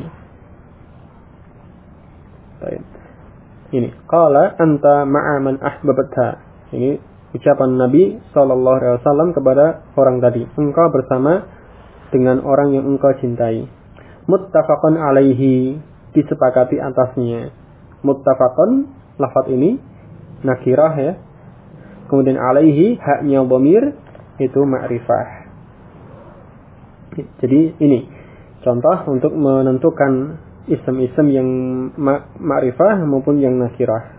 Baik. Ini qala anta ma'a man ahbabta. Ini ucapan Nabi sallallahu alaihi wasallam kepada orang tadi, engkau bersama dengan orang yang engkau cintai. Muttafaqun alaihi, disepakati atasnya. Muttafaqun, lafaz ini nakirah ya. Kemudian alaihi, haknya dhamir, itu ma'rifah. Jadi ini contoh untuk menentukan ism-ism yang ma'rifah maupun yang nakirah.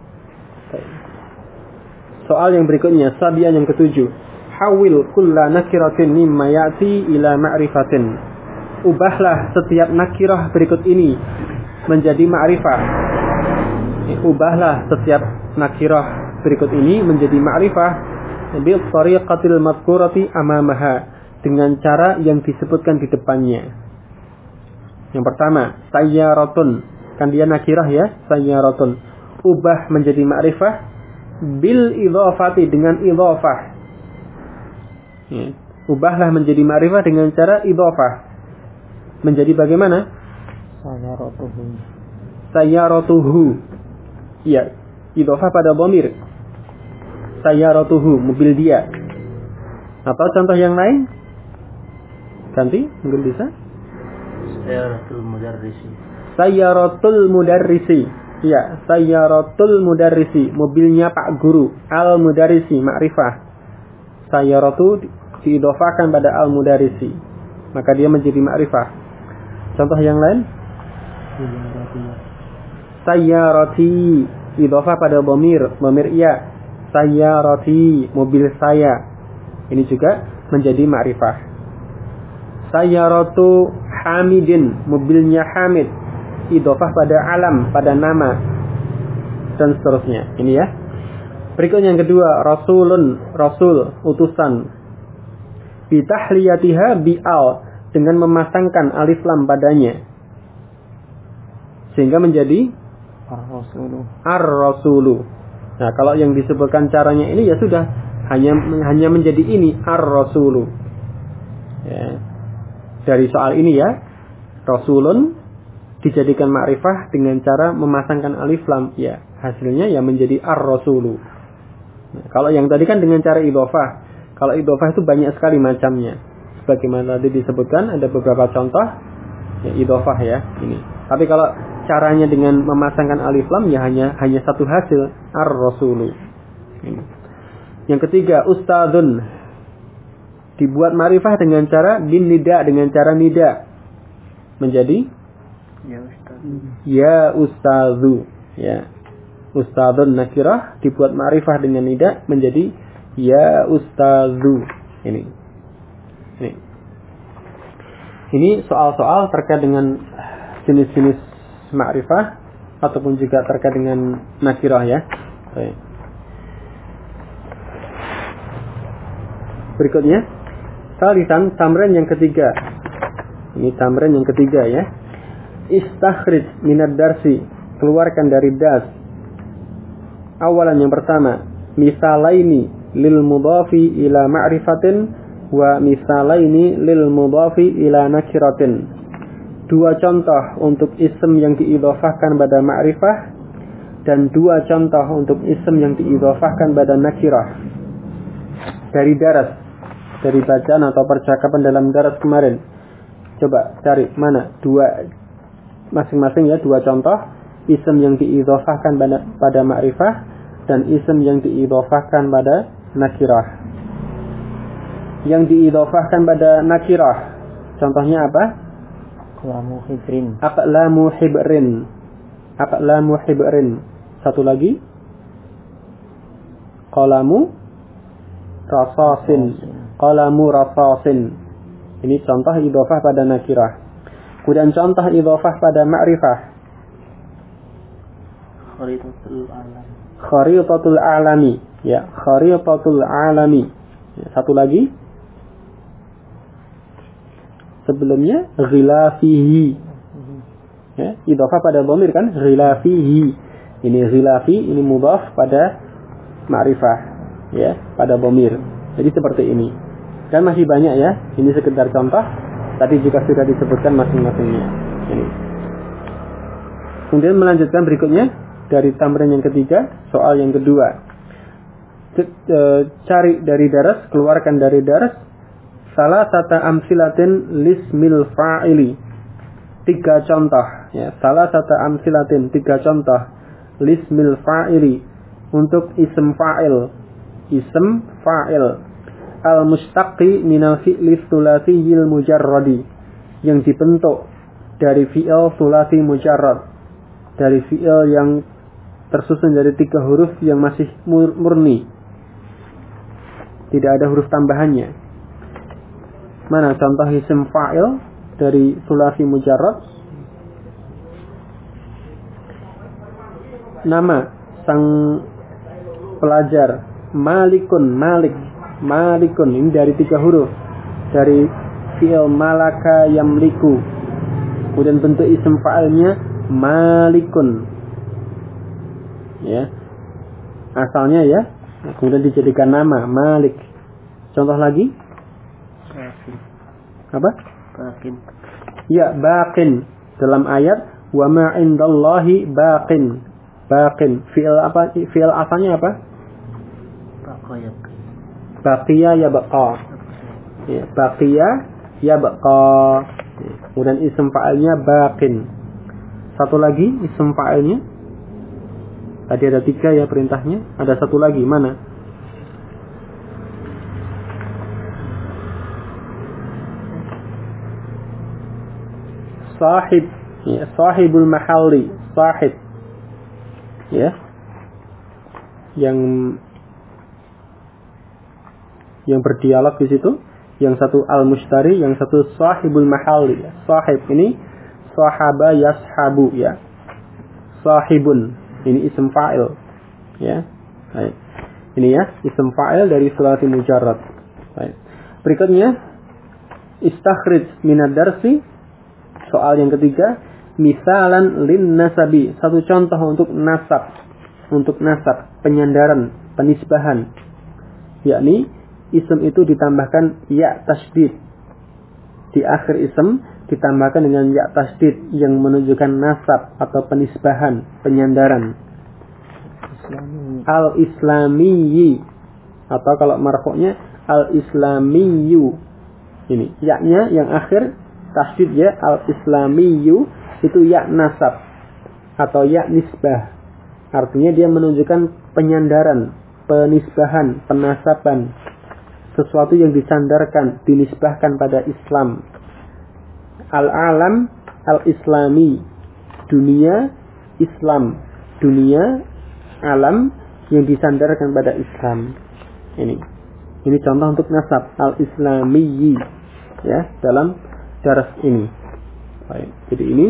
Soal yang berikutnya, sabian yang ketujuh. Hawil kulla nakiratin mimma ya'ti ila ma'rifatin. Ubahlah setiap nakirah berikut ini menjadi ma'rifah. Ubahlah setiap nakirah berikut ini menjadi ma'rifah bil tariqatil madhkurati amamaha, dengan cara yang disebutkan di depannya. Yang pertama, sayyaratun, kan dia nakirah ya, sayyaratun. Ubah menjadi ma'rifah bil idhafati, dengan idhafah. Ya. Ubahlah menjadi ma'rifah dengan cara idhafah. Menjadi bagaimana? Sayyaratuhu. Ya, idhafah pada dhamir. Sayyaratuhu, mobil dia. Atau contoh yang lain? Ganti, mungkin bisa? Sayyaratul mudarrisi. Sayyaratul mudarrisi. Ya, sayyaratul mudarrisi, mobilnya Pak Guru. Al mudarrisi, ma'rifah. Sayyaratu diidhofahkan pada al mudarrisi, maka dia menjadi ma'rifah. Contoh yang lain? Sayyarati, idhofah pada dhamir iya. Sayyarati, mobil saya. Ini juga menjadi ma'rifah. Sayyaratu Hamidin, mobilnya Hamid, idhofah pada alam, pada nama, dan seterusnya. Ini ya. Berikutnya yang kedua, rasulun, rasul, utusan. Bitahliyatiha bi'al, dengan memasangkan alif lam padanya. Sehingga menjadi ar-rasulu. Nah, kalau yang disebutkan caranya ini ya sudah hanya menjadi ini ar-rasulu. Ya. Dari soal ini ya, rasulun dijadikan ma'rifah dengan cara memasangkan alif lam, ya hasilnya ya menjadi ar-rasulu. Nah, kalau yang tadi kan dengan cara idhofah. Kalau idhofah itu banyak sekali macamnya. Sebagaimana tadi disebutkan ada beberapa contoh ya idhofah ya ini. Tapi kalau caranya dengan memasangkan alif lam ya hanya satu hasil ar-rasulu. Ini. Yang ketiga, ustadzun, dibuat ma'rifah dengan cara bin nida, dengan cara nida menjadi ya ustadzu. Ya, ustadzun nakirah dibuat ma'rifah dengan nida menjadi ya ustadzu. Ini soal-soal terkait dengan jenis-jenis ma'rifah ataupun juga terkait dengan nakirah ya. Baik. Berikutnya, salisan, tamrin yang ketiga. Ini tamrin yang ketiga ya. Istakhrij minad darsi, keluarkan dari das. Awalan yang pertama, misalaini lil mudhafi ila ma'rifatin wa misalaini lil mudhafi ila nakiratin. Dua contoh untuk ism yang diidhofahkan pada ma'rifah dan dua contoh untuk ism yang diidhofahkan pada nakirah. Dari daras, dari bacaan atau percakapan dalam daras kemarin. Coba cari mana dua masing-masing ya, dua contoh ism yang diidhofahkan pada ma'rifah dan ism yang diidhofahkan pada nakirah. Yang diidhofahkan pada nakirah contohnya apa? Lamu hibrin. Aqlamu hibrin. Aqlamu hibrin. Satu lagi. Qalamu rasasin. Qalamu rasasin. Ini contoh idhofah pada nakirah. Kemudian contoh idhofah pada ma'rifah. Kharitatul alam. Kharitatul alami. Ya, kharitatul alami. Ya, satu lagi. Sebelumnya ghilafihi. Ya, idhofah pada dhamir kan, ghilafihi. Ini ghilafi, ini mudhaf pada ma'rifah, ya, pada dhamir. Jadi seperti ini. Dan masih banyak ya. Ini sekedar contoh. Tadi juga sudah disebutkan masing-masingnya. Ini. Kemudian melanjutkan berikutnya dari tamrin yang ketiga, soal yang kedua. Cari dari daras, keluarkan dari daras salasata amsilatin lismil fa'ili. Tiga contoh ya, salasata amsilatin, tiga contoh lismil fa'ili untuk ism fa'il. Ism fa'il al-mustaqi minal fi'li thulathiyil mujarradi, yang dibentuk dari fi'il thulathi mujarrad, dari fi'il yang tersusun dari tiga huruf yang masih murni, tidak ada huruf tambahannya. Mana contoh isim fa'il dari thulathi mujarrad? Nama sang pelajar Malikun, Malik. Malikun ini dari tiga huruf, dari fi'il malaka yamliku. Kemudian bentuk isim fa'ilnya Malikun. Ya. Asalnya ya. Kemudian dijadikan nama Malik. Contoh lagi? Apa? Baqin. Ya, baqin. Dalam ayat wa ma indallahi baqin. Baqin. Fi'il apa? Fi'il asalnya apa? Baqiya ya baqa. Ya, baqiya ya baqa. Kemudian isim fa'ilnya baqin. Satu lagi isim fa'ilnya. Tadi ada tiga ya perintahnya. Ada satu lagi, mana? Sahib, ya, sahibul mahalli, sahib, ya, yang berdialog di situ. Yang satu al-mushtari, yang satu sahibul mahalli. Sahib ini sahaba yashabu, ya, sahibun ini isim fa'il, ya. Baik. Ini ya, isim fa'il dari sulasi mujarrad. Baik. Berikutnya, istakhrij minad darsi. Soal yang ketiga, misalan lin nasabi. Satu contoh untuk nasab. Untuk nasab, penyandaran, penisbahan. Yakni, isim itu ditambahkan ya tasydid. Di akhir isim ditambahkan dengan ya tasydid yang menunjukkan nasab atau penisbahan, penyandaran. Al-Islamiyyi, atau kalau marfu'nya al-Islamiyyu. Ini ya-nya yang akhir tasydid ya, al-Islamiyyu itu ya nasab atau ya nisbah. Artinya dia menunjukkan penyandaran, penisbahan, penasaban, sesuatu yang disandarkan, dinisbahkan pada Islam. Al-alam al-islami, dunia Islam, dunia alam yang disandarkan pada Islam. Ini contoh untuk nasab al-islamiyyi ya dalam daras ini. Baik. Jadi ini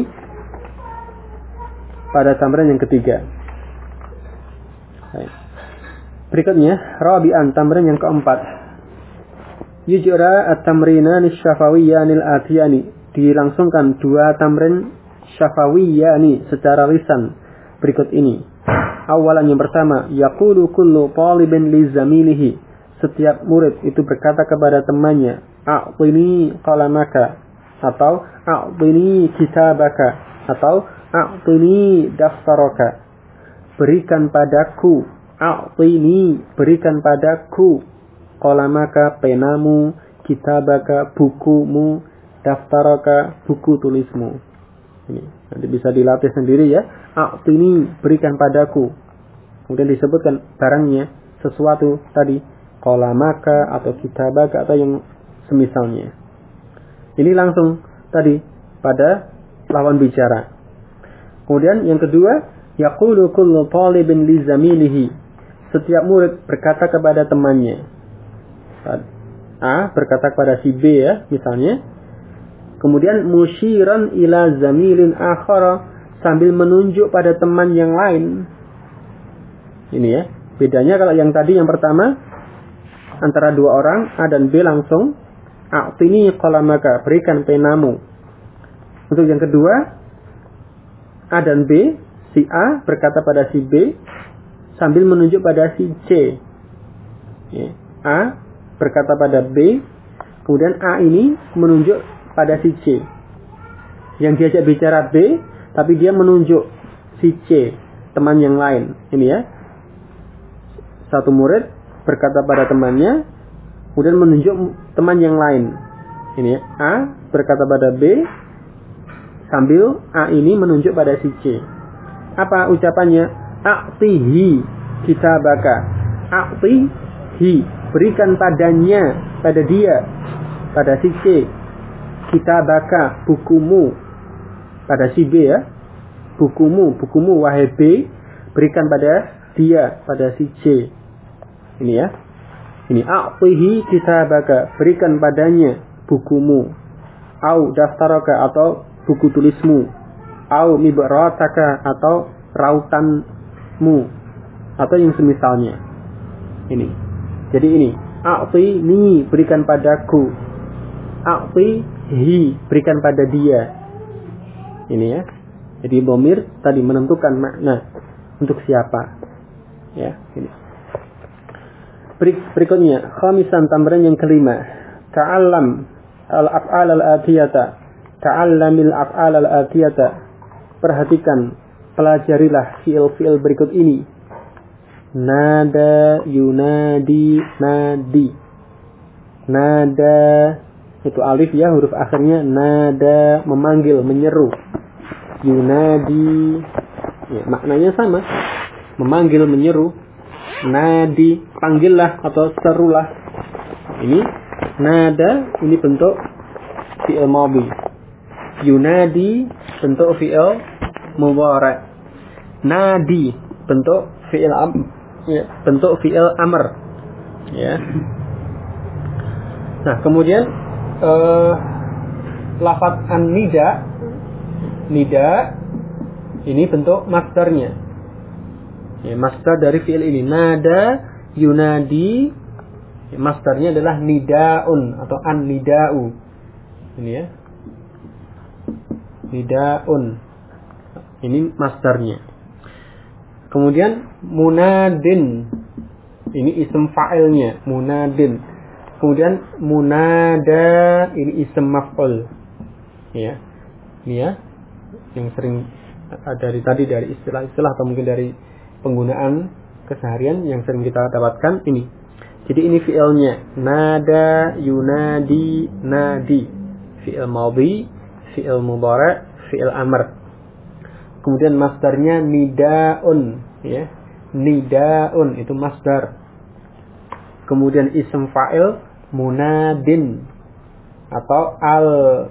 pada tamrin yang ketiga. Baik. Berikutnya rabi'an, tamrin yang keempat. Yujra at-tamrinani syafawiyyanil atiyani. Dilangsungkan dua tamrin syafawiyani secara lisan berikut ini. Awalan yang pertama, yaqulu kullu talibin li zamilihi. Setiap murid itu berkata kepada temannya, a'tini qalamaka, atau a'tini kitabaka, atau a'tini daftaraka. Berikan padaku, a'tini, berikan padaku, qalamaka, penamu, kitabaka, bukumu, daftaraka, buku tulismu. Ini nanti bisa dilatih sendiri ya. A'tini, berikan padaku. Kemudian disebutkan barangnya, sesuatu tadi, qalamaka atau kitabaka atau yang semisalnya. Ini langsung tadi pada lawan bicara. Kemudian yang kedua, yaqulu kullu talibin li zamilihi. Setiap murid berkata kepada temannya. A berkata kepada si B ya, misalnya. Kemudian musyiran ila zamilin akhara, sambil menunjuk pada teman yang lain. Ini ya, bedanya kalau yang tadi yang pertama antara dua orang, A dan B langsung a'tini qalamaka, berikan penamu. Untuk yang kedua, A dan B, si A berkata pada si B sambil menunjuk pada si C. Ya. A berkata pada B, kemudian A ini menunjuk pada si C. Yang diajak bicara B, tapi dia menunjuk si C, teman yang lain. Ini ya. Satu murid berkata pada temannya, kemudian menunjuk teman yang lain. Ini ya. A berkata pada B, sambil A ini menunjuk pada si C. Apa ucapannya? A'tihi kitabaka. A'tihi, berikan padanya, pada dia, pada si C. Kitabaka, bukumu, pada si B ya. Bukumu, wahai B, berikan pada dia, pada si C. Ini ya. Ini a'tihi kitabaka, berikan padanya bukumu. Au daftaraka, atau buku tulismu. Au mibrataka, atau rautanmu, atau yang semisalnya. Ini. Jadi ini, a'tini, berikan padaku. A'tihi, berikan pada dia. Ini ya. Jadi dhamir tadi menentukan makna untuk siapa. Ya, ini. Berikutnya, khamisan, tambahan yang kelima. Ta'allam al-af'al al-atiyata. Ta'allamil af'al al-atiyata. Perhatikan, pelajarilah fi'il-fi'il berikut ini. Nada, yunadi, nadi. Nada, itu alif ya, huruf akhirnya. Nada, memanggil, menyeru. Yunadi, ya, maknanya sama. Memanggil, menyeru. Nadi, panggillah atau serulah. Ini nada, ini bentuk fi'il madhi. Yunadi bentuk fi'il mudhari'. Nadi bentuk fi'il bentuk fi'il amr. Ya. Nah, kemudian lafaz an-nida, nida ini bentuk masdarnya. Ya, masdar dari fi'il ini. Nada Yunadi, masdarnya adalah nidaun atau an-nida'u. Ini ya. Nidaun. Ini masdarnya. Kemudian munadin. Ini isim fa'ilnya, munadin. Kemudian munada, ini isim maf'ul. Ya. Ini ya. Yang sering dari istilah-istilah atau mungkin dari penggunaan keseharian yang sering kita dapatkan ini. Jadi ini fi'ilnya, nada, yunadi, nadi. Fi'il madhi, fi'il mudhari', fi'il amr. Kemudian masdarnya nidaun, ya. Nidaun itu masdar. Kemudian isim fa'il munadin atau al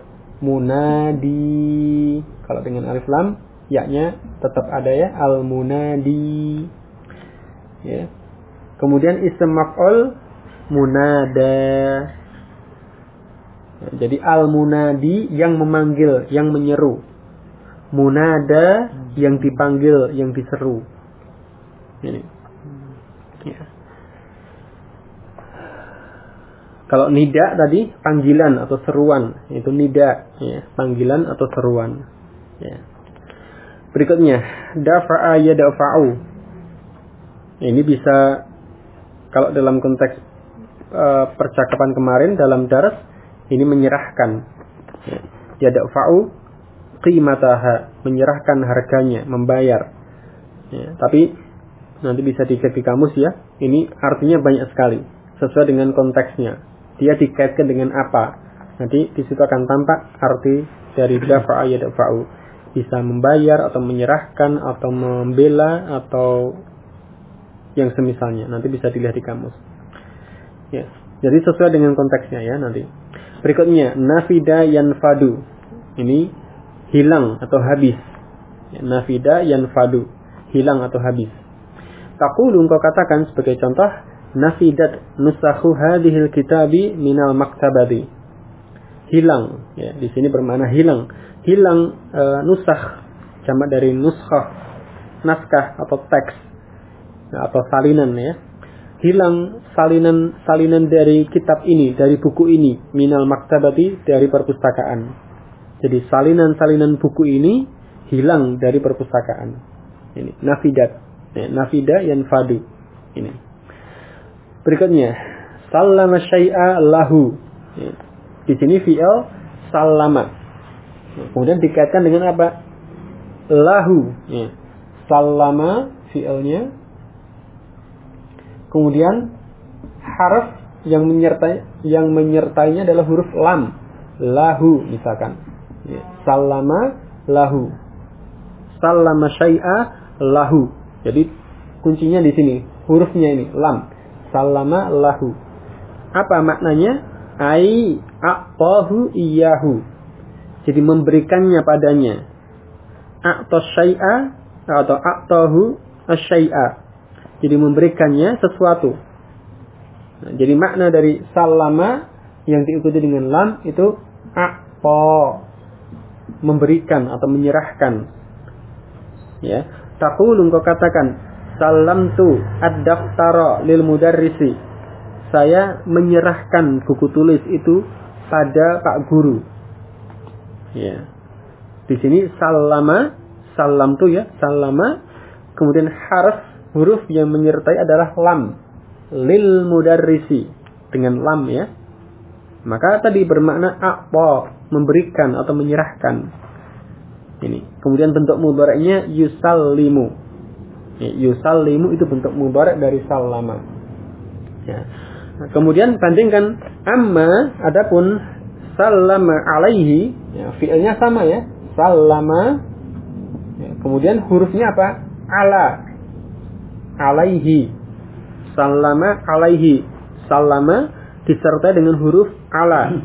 munadi. Kalau dengan alif lam, ya-nya tetap ada ya, al munadi. Ya. Kemudian isim maf'ul munada. Jadi al munadi yang memanggil, yang menyeru. Munada yang dipanggil, yang diseru. Ini. Ya. Kalau nida tadi panggilan atau seruan, itu nida, ya, panggilan atau seruan. Ya. Berikutnya, dafa'a yadfa'u. Ini bisa kalau dalam konteks percakapan kemarin dalam dars ini menyerahkan. Ya. Yadfa'u qimataha, menyerahkan harganya, membayar. Ya. Tapi nanti bisa dicek di kamus ya. Ini artinya banyak sekali sesuai dengan konteksnya. Dia dikaitkan dengan apa? Nanti di situ akan tampak arti dari dafa'a yadfa'u. Bisa membayar atau menyerahkan atau membela atau yang semisalnya. Nanti bisa dilihat di kamus. Ya. Jadi sesuai dengan konteksnya ya nanti. Berikutnya nafida yanfadu. Ini hilang atau habis. Ya, nafida yanfadu. Hilang atau habis. Taqulu engkau katakan sebagai contoh, nafidat nusakhu hadhil kitabi minal maktabati. Hilang, ya, di sini bermakna hilang. Hilang nusakh, jamak dari nuskhah, naskah atau teks, ya, atau salinan ya. Hilang salinan dari kitab ini, dari buku ini, minal maktabati, dari perpustakaan. Jadi salinan buku ini hilang dari perpustakaan. Ini nafidat, ya, nafida yanfadu. Ini. Berikutnya, sallama syai'a lahu. Ya. Di sini fi'il sallama. Ya. Kemudian dikaitkan dengan apa? Lahu. Ya. Sallama fi'ilnya. Kemudian harf yang menyertainya adalah huruf lam. Lahu misalkan. Ya. Sallama lahu. Sallama syai'a lahu. Jadi kuncinya di sini, hurufnya ini lam. Sallama lahu. Apa maknanya? Ai a'tahu iyahu. Jadi memberikannya padanya. A'tas syai'a atau a'tahu asyai'a. Jadi memberikannya sesuatu. Nah, jadi makna dari sallama yang diikuti dengan lam itu a'ta, memberikan atau menyerahkan. Ya, taqulu engkau katakan salamtu ad-daftara lil mudarrisi. Saya menyerahkan buku tulis itu pada Pak Guru. Ya. Di sini sallama, salamtu ya, sallama. Kemudian huruf yang menyertai adalah lam. Lil mudarrisi dengan lam ya. Maka tadi bermakna a'ta, memberikan atau menyerahkan. Ini. Kemudian bentuk mudhari'nya yusallimu. Yusallimu itu bentuk mudhari' dari sallama. Ya. Nah, kemudian bandingkan amma, adapun sallama alaihi, ya, fi'ilnya sama ya, sallama. Ya, kemudian hurufnya apa? Ala. Alaihi. Sallama alaihi. Sallama disertai dengan huruf ala.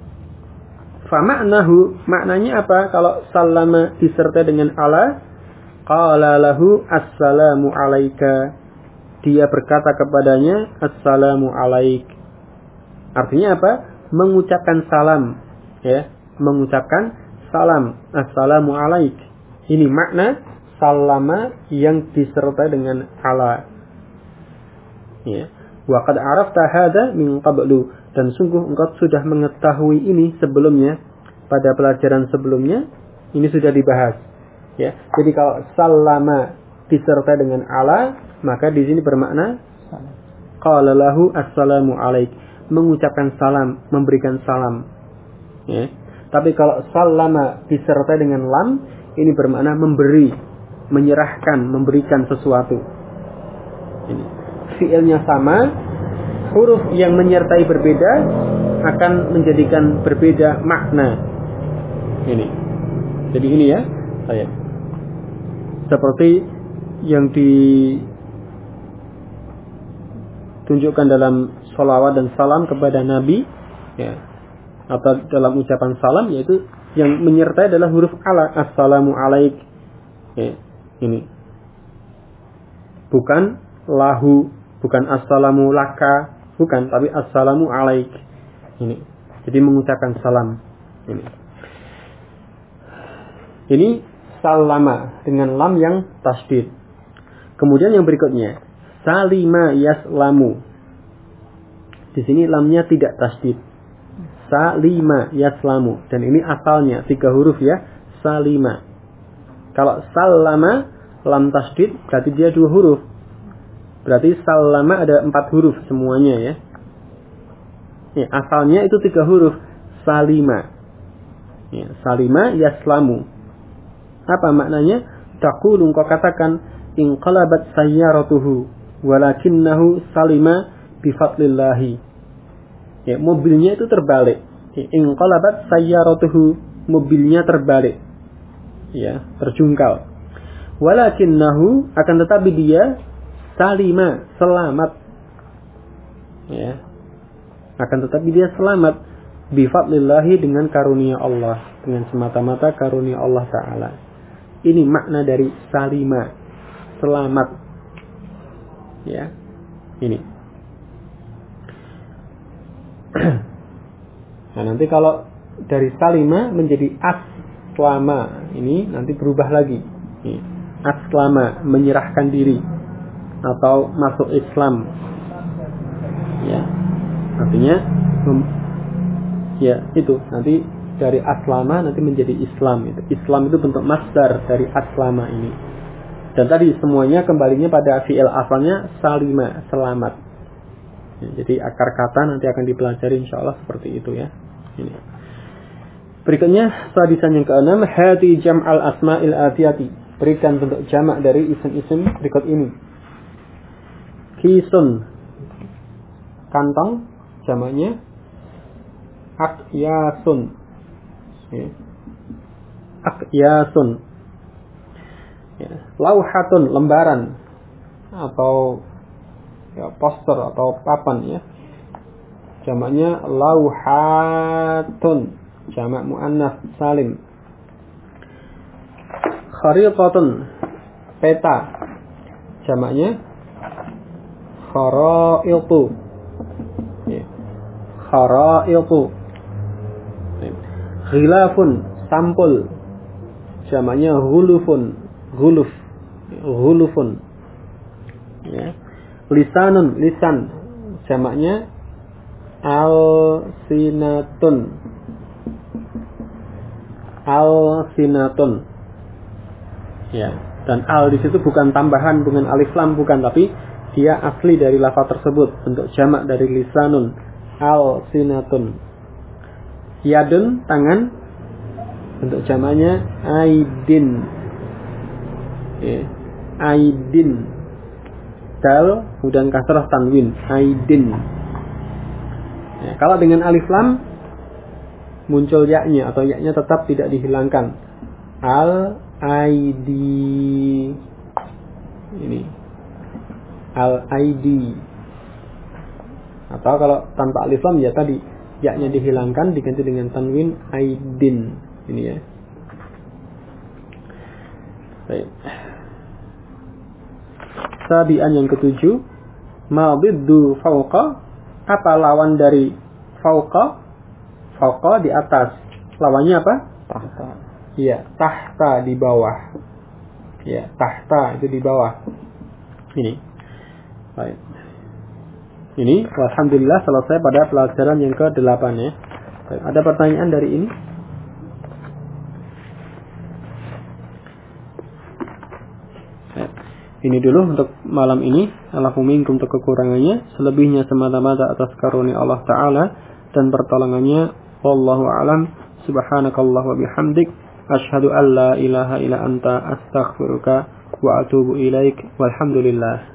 Fama'nahu, maknanya apa kalau sallama disertai dengan ala? Qala lahu assalamu alaika. Dia berkata kepadanya assalamu alaik. Artinya apa? Mengucapkan salam, ya, mengucapkan salam, assalamu alaik. Ini makna sallama yang disertai dengan ala. Ya. Wa qad arafta hadza min qablu, dan sungguh engkau sudah mengetahui ini sebelumnya, pada pelajaran sebelumnya ini sudah dibahas. Ya. Jadi kalau sallama disertai dengan ala, maka di sini bermakna qala lahu assalamu alaik, mengucapkan salam, memberikan salam. Ya. Tapi kalau sallama disertai dengan lam, ini bermakna memberi, menyerahkan, memberikan sesuatu. Ini fiilnya sama, huruf yang menyertai berbeda akan menjadikan berbeda makna. Ini. Jadi ini ya, saya. Seperti yang ditunjukkan dalam sholawat dan salam kepada Nabi, ya, atau dalam ucapan salam, yaitu yang menyertai adalah huruf ala, assalamu alaik. Ya, ini. Bukan lahu, bukan assalamu laka, bukan, tapi assalamu alaik. Ini. Jadi mengucapkan salam. Ini salama dengan lam yang tasdid. Kemudian yang berikutnya, salima yaslamu. Di sini lamnya tidak tasdid. Salima yaslamu, dan ini asalnya 3 huruf ya, salima. Kalau salama lam tasdid berarti dia 2 huruf. Berarti salama ada 4 huruf semuanya ya. Asalnya itu 3 huruf, salima. Ya, salima yaslamu. Apa maknanya? Taqulu, kau katakan, inqalabat sayyaratuhu walakinnahu salima bifadlillahi. Ya, mobilnya itu terbalik. Inqalabat sayyaratuhu, mobilnya terbalik. Ya, terjungkal. Walakinnahu, akan tetapi dia salima, selamat. Ya. Akan tetapi dia selamat bifadlillahi, dengan karunia Allah, dengan semata-mata karunia Allah Ta'ala. Ini makna dari salima, selamat. Ya. Ini. Nah, nanti kalau dari salima menjadi aslama, ini nanti berubah lagi. Ini. Aslama, menyerahkan diri atau masuk Islam. Ya. Artinya ya itu nanti dari aslama nanti menjadi Islam. Islam itu bentuk masdar dari aslama ini. Dan tadi semuanya kembalinya pada fi'il asalnya salima, selamat. Ya, jadi akar kata nanti akan dipelajari insyaallah seperti itu ya. Ini. Berikutnya sadisan yang ke-6, hati jam'al asma'il atiyati. Berikan bentuk jamak dari isim-isim berikut ini. Kisun, kantong, jamaknya akyasun. Ya. Akyasun. Ya. Lauhatun, lembaran atau ya, poster atau papan ya. Jamaknya lauhatun, jamak muannats salim. Kharitatun, peta, jamaknya kharaitu. Ya. Kharaitu. Ghilafun, sampul, jamaknya ghulufun, ghuluf, ghulufun. Ya. Lisanun, lisan, jamaknya alsinatun, alsinatun. Ya, dan al di situ bukan tambahan dengan alif lam, bukan, tapi dia asli dari lafaz tersebut, bentuk jamak dari lisanun, alsinatun. Yadun, tangan, bentuk jamaknya aidin. Ya, aidin. Dal, kemudian kasrah tanwin, aidin. Ya, kalau dengan alif lam muncul yaknya atau yaknya tetap tidak dihilangkan. Al aidi. Ini. Al aidi. Atau kalau tanpa alif lam ya tadi yaknya dihilangkan diganti dengan tanwin aidin. Ini ya. Baik. Sabian yang ke-7, ma biddu fauqa, apa lawan dari fauqa? Fauqa di atas. Lawannya apa? Tahta. Iya, tahta di bawah. Ya, tahta itu di bawah. Ini. Baik. Ini alhamdulillah selesai pada pelajaran yang ke-8 ya. Ada pertanyaan dari ini? Ini dulu untuk malam ini. Allahu minkum untuk kekurangannya, selebihnya semata-mata atas karunia Allah Ta'ala dan pertolongannya. Wallahu a'lam. Subhanakallah wa bihamdik, asyhadu an la ilaha illa anta, astaghfiruka wa atubu ilaik. Walhamdulillah.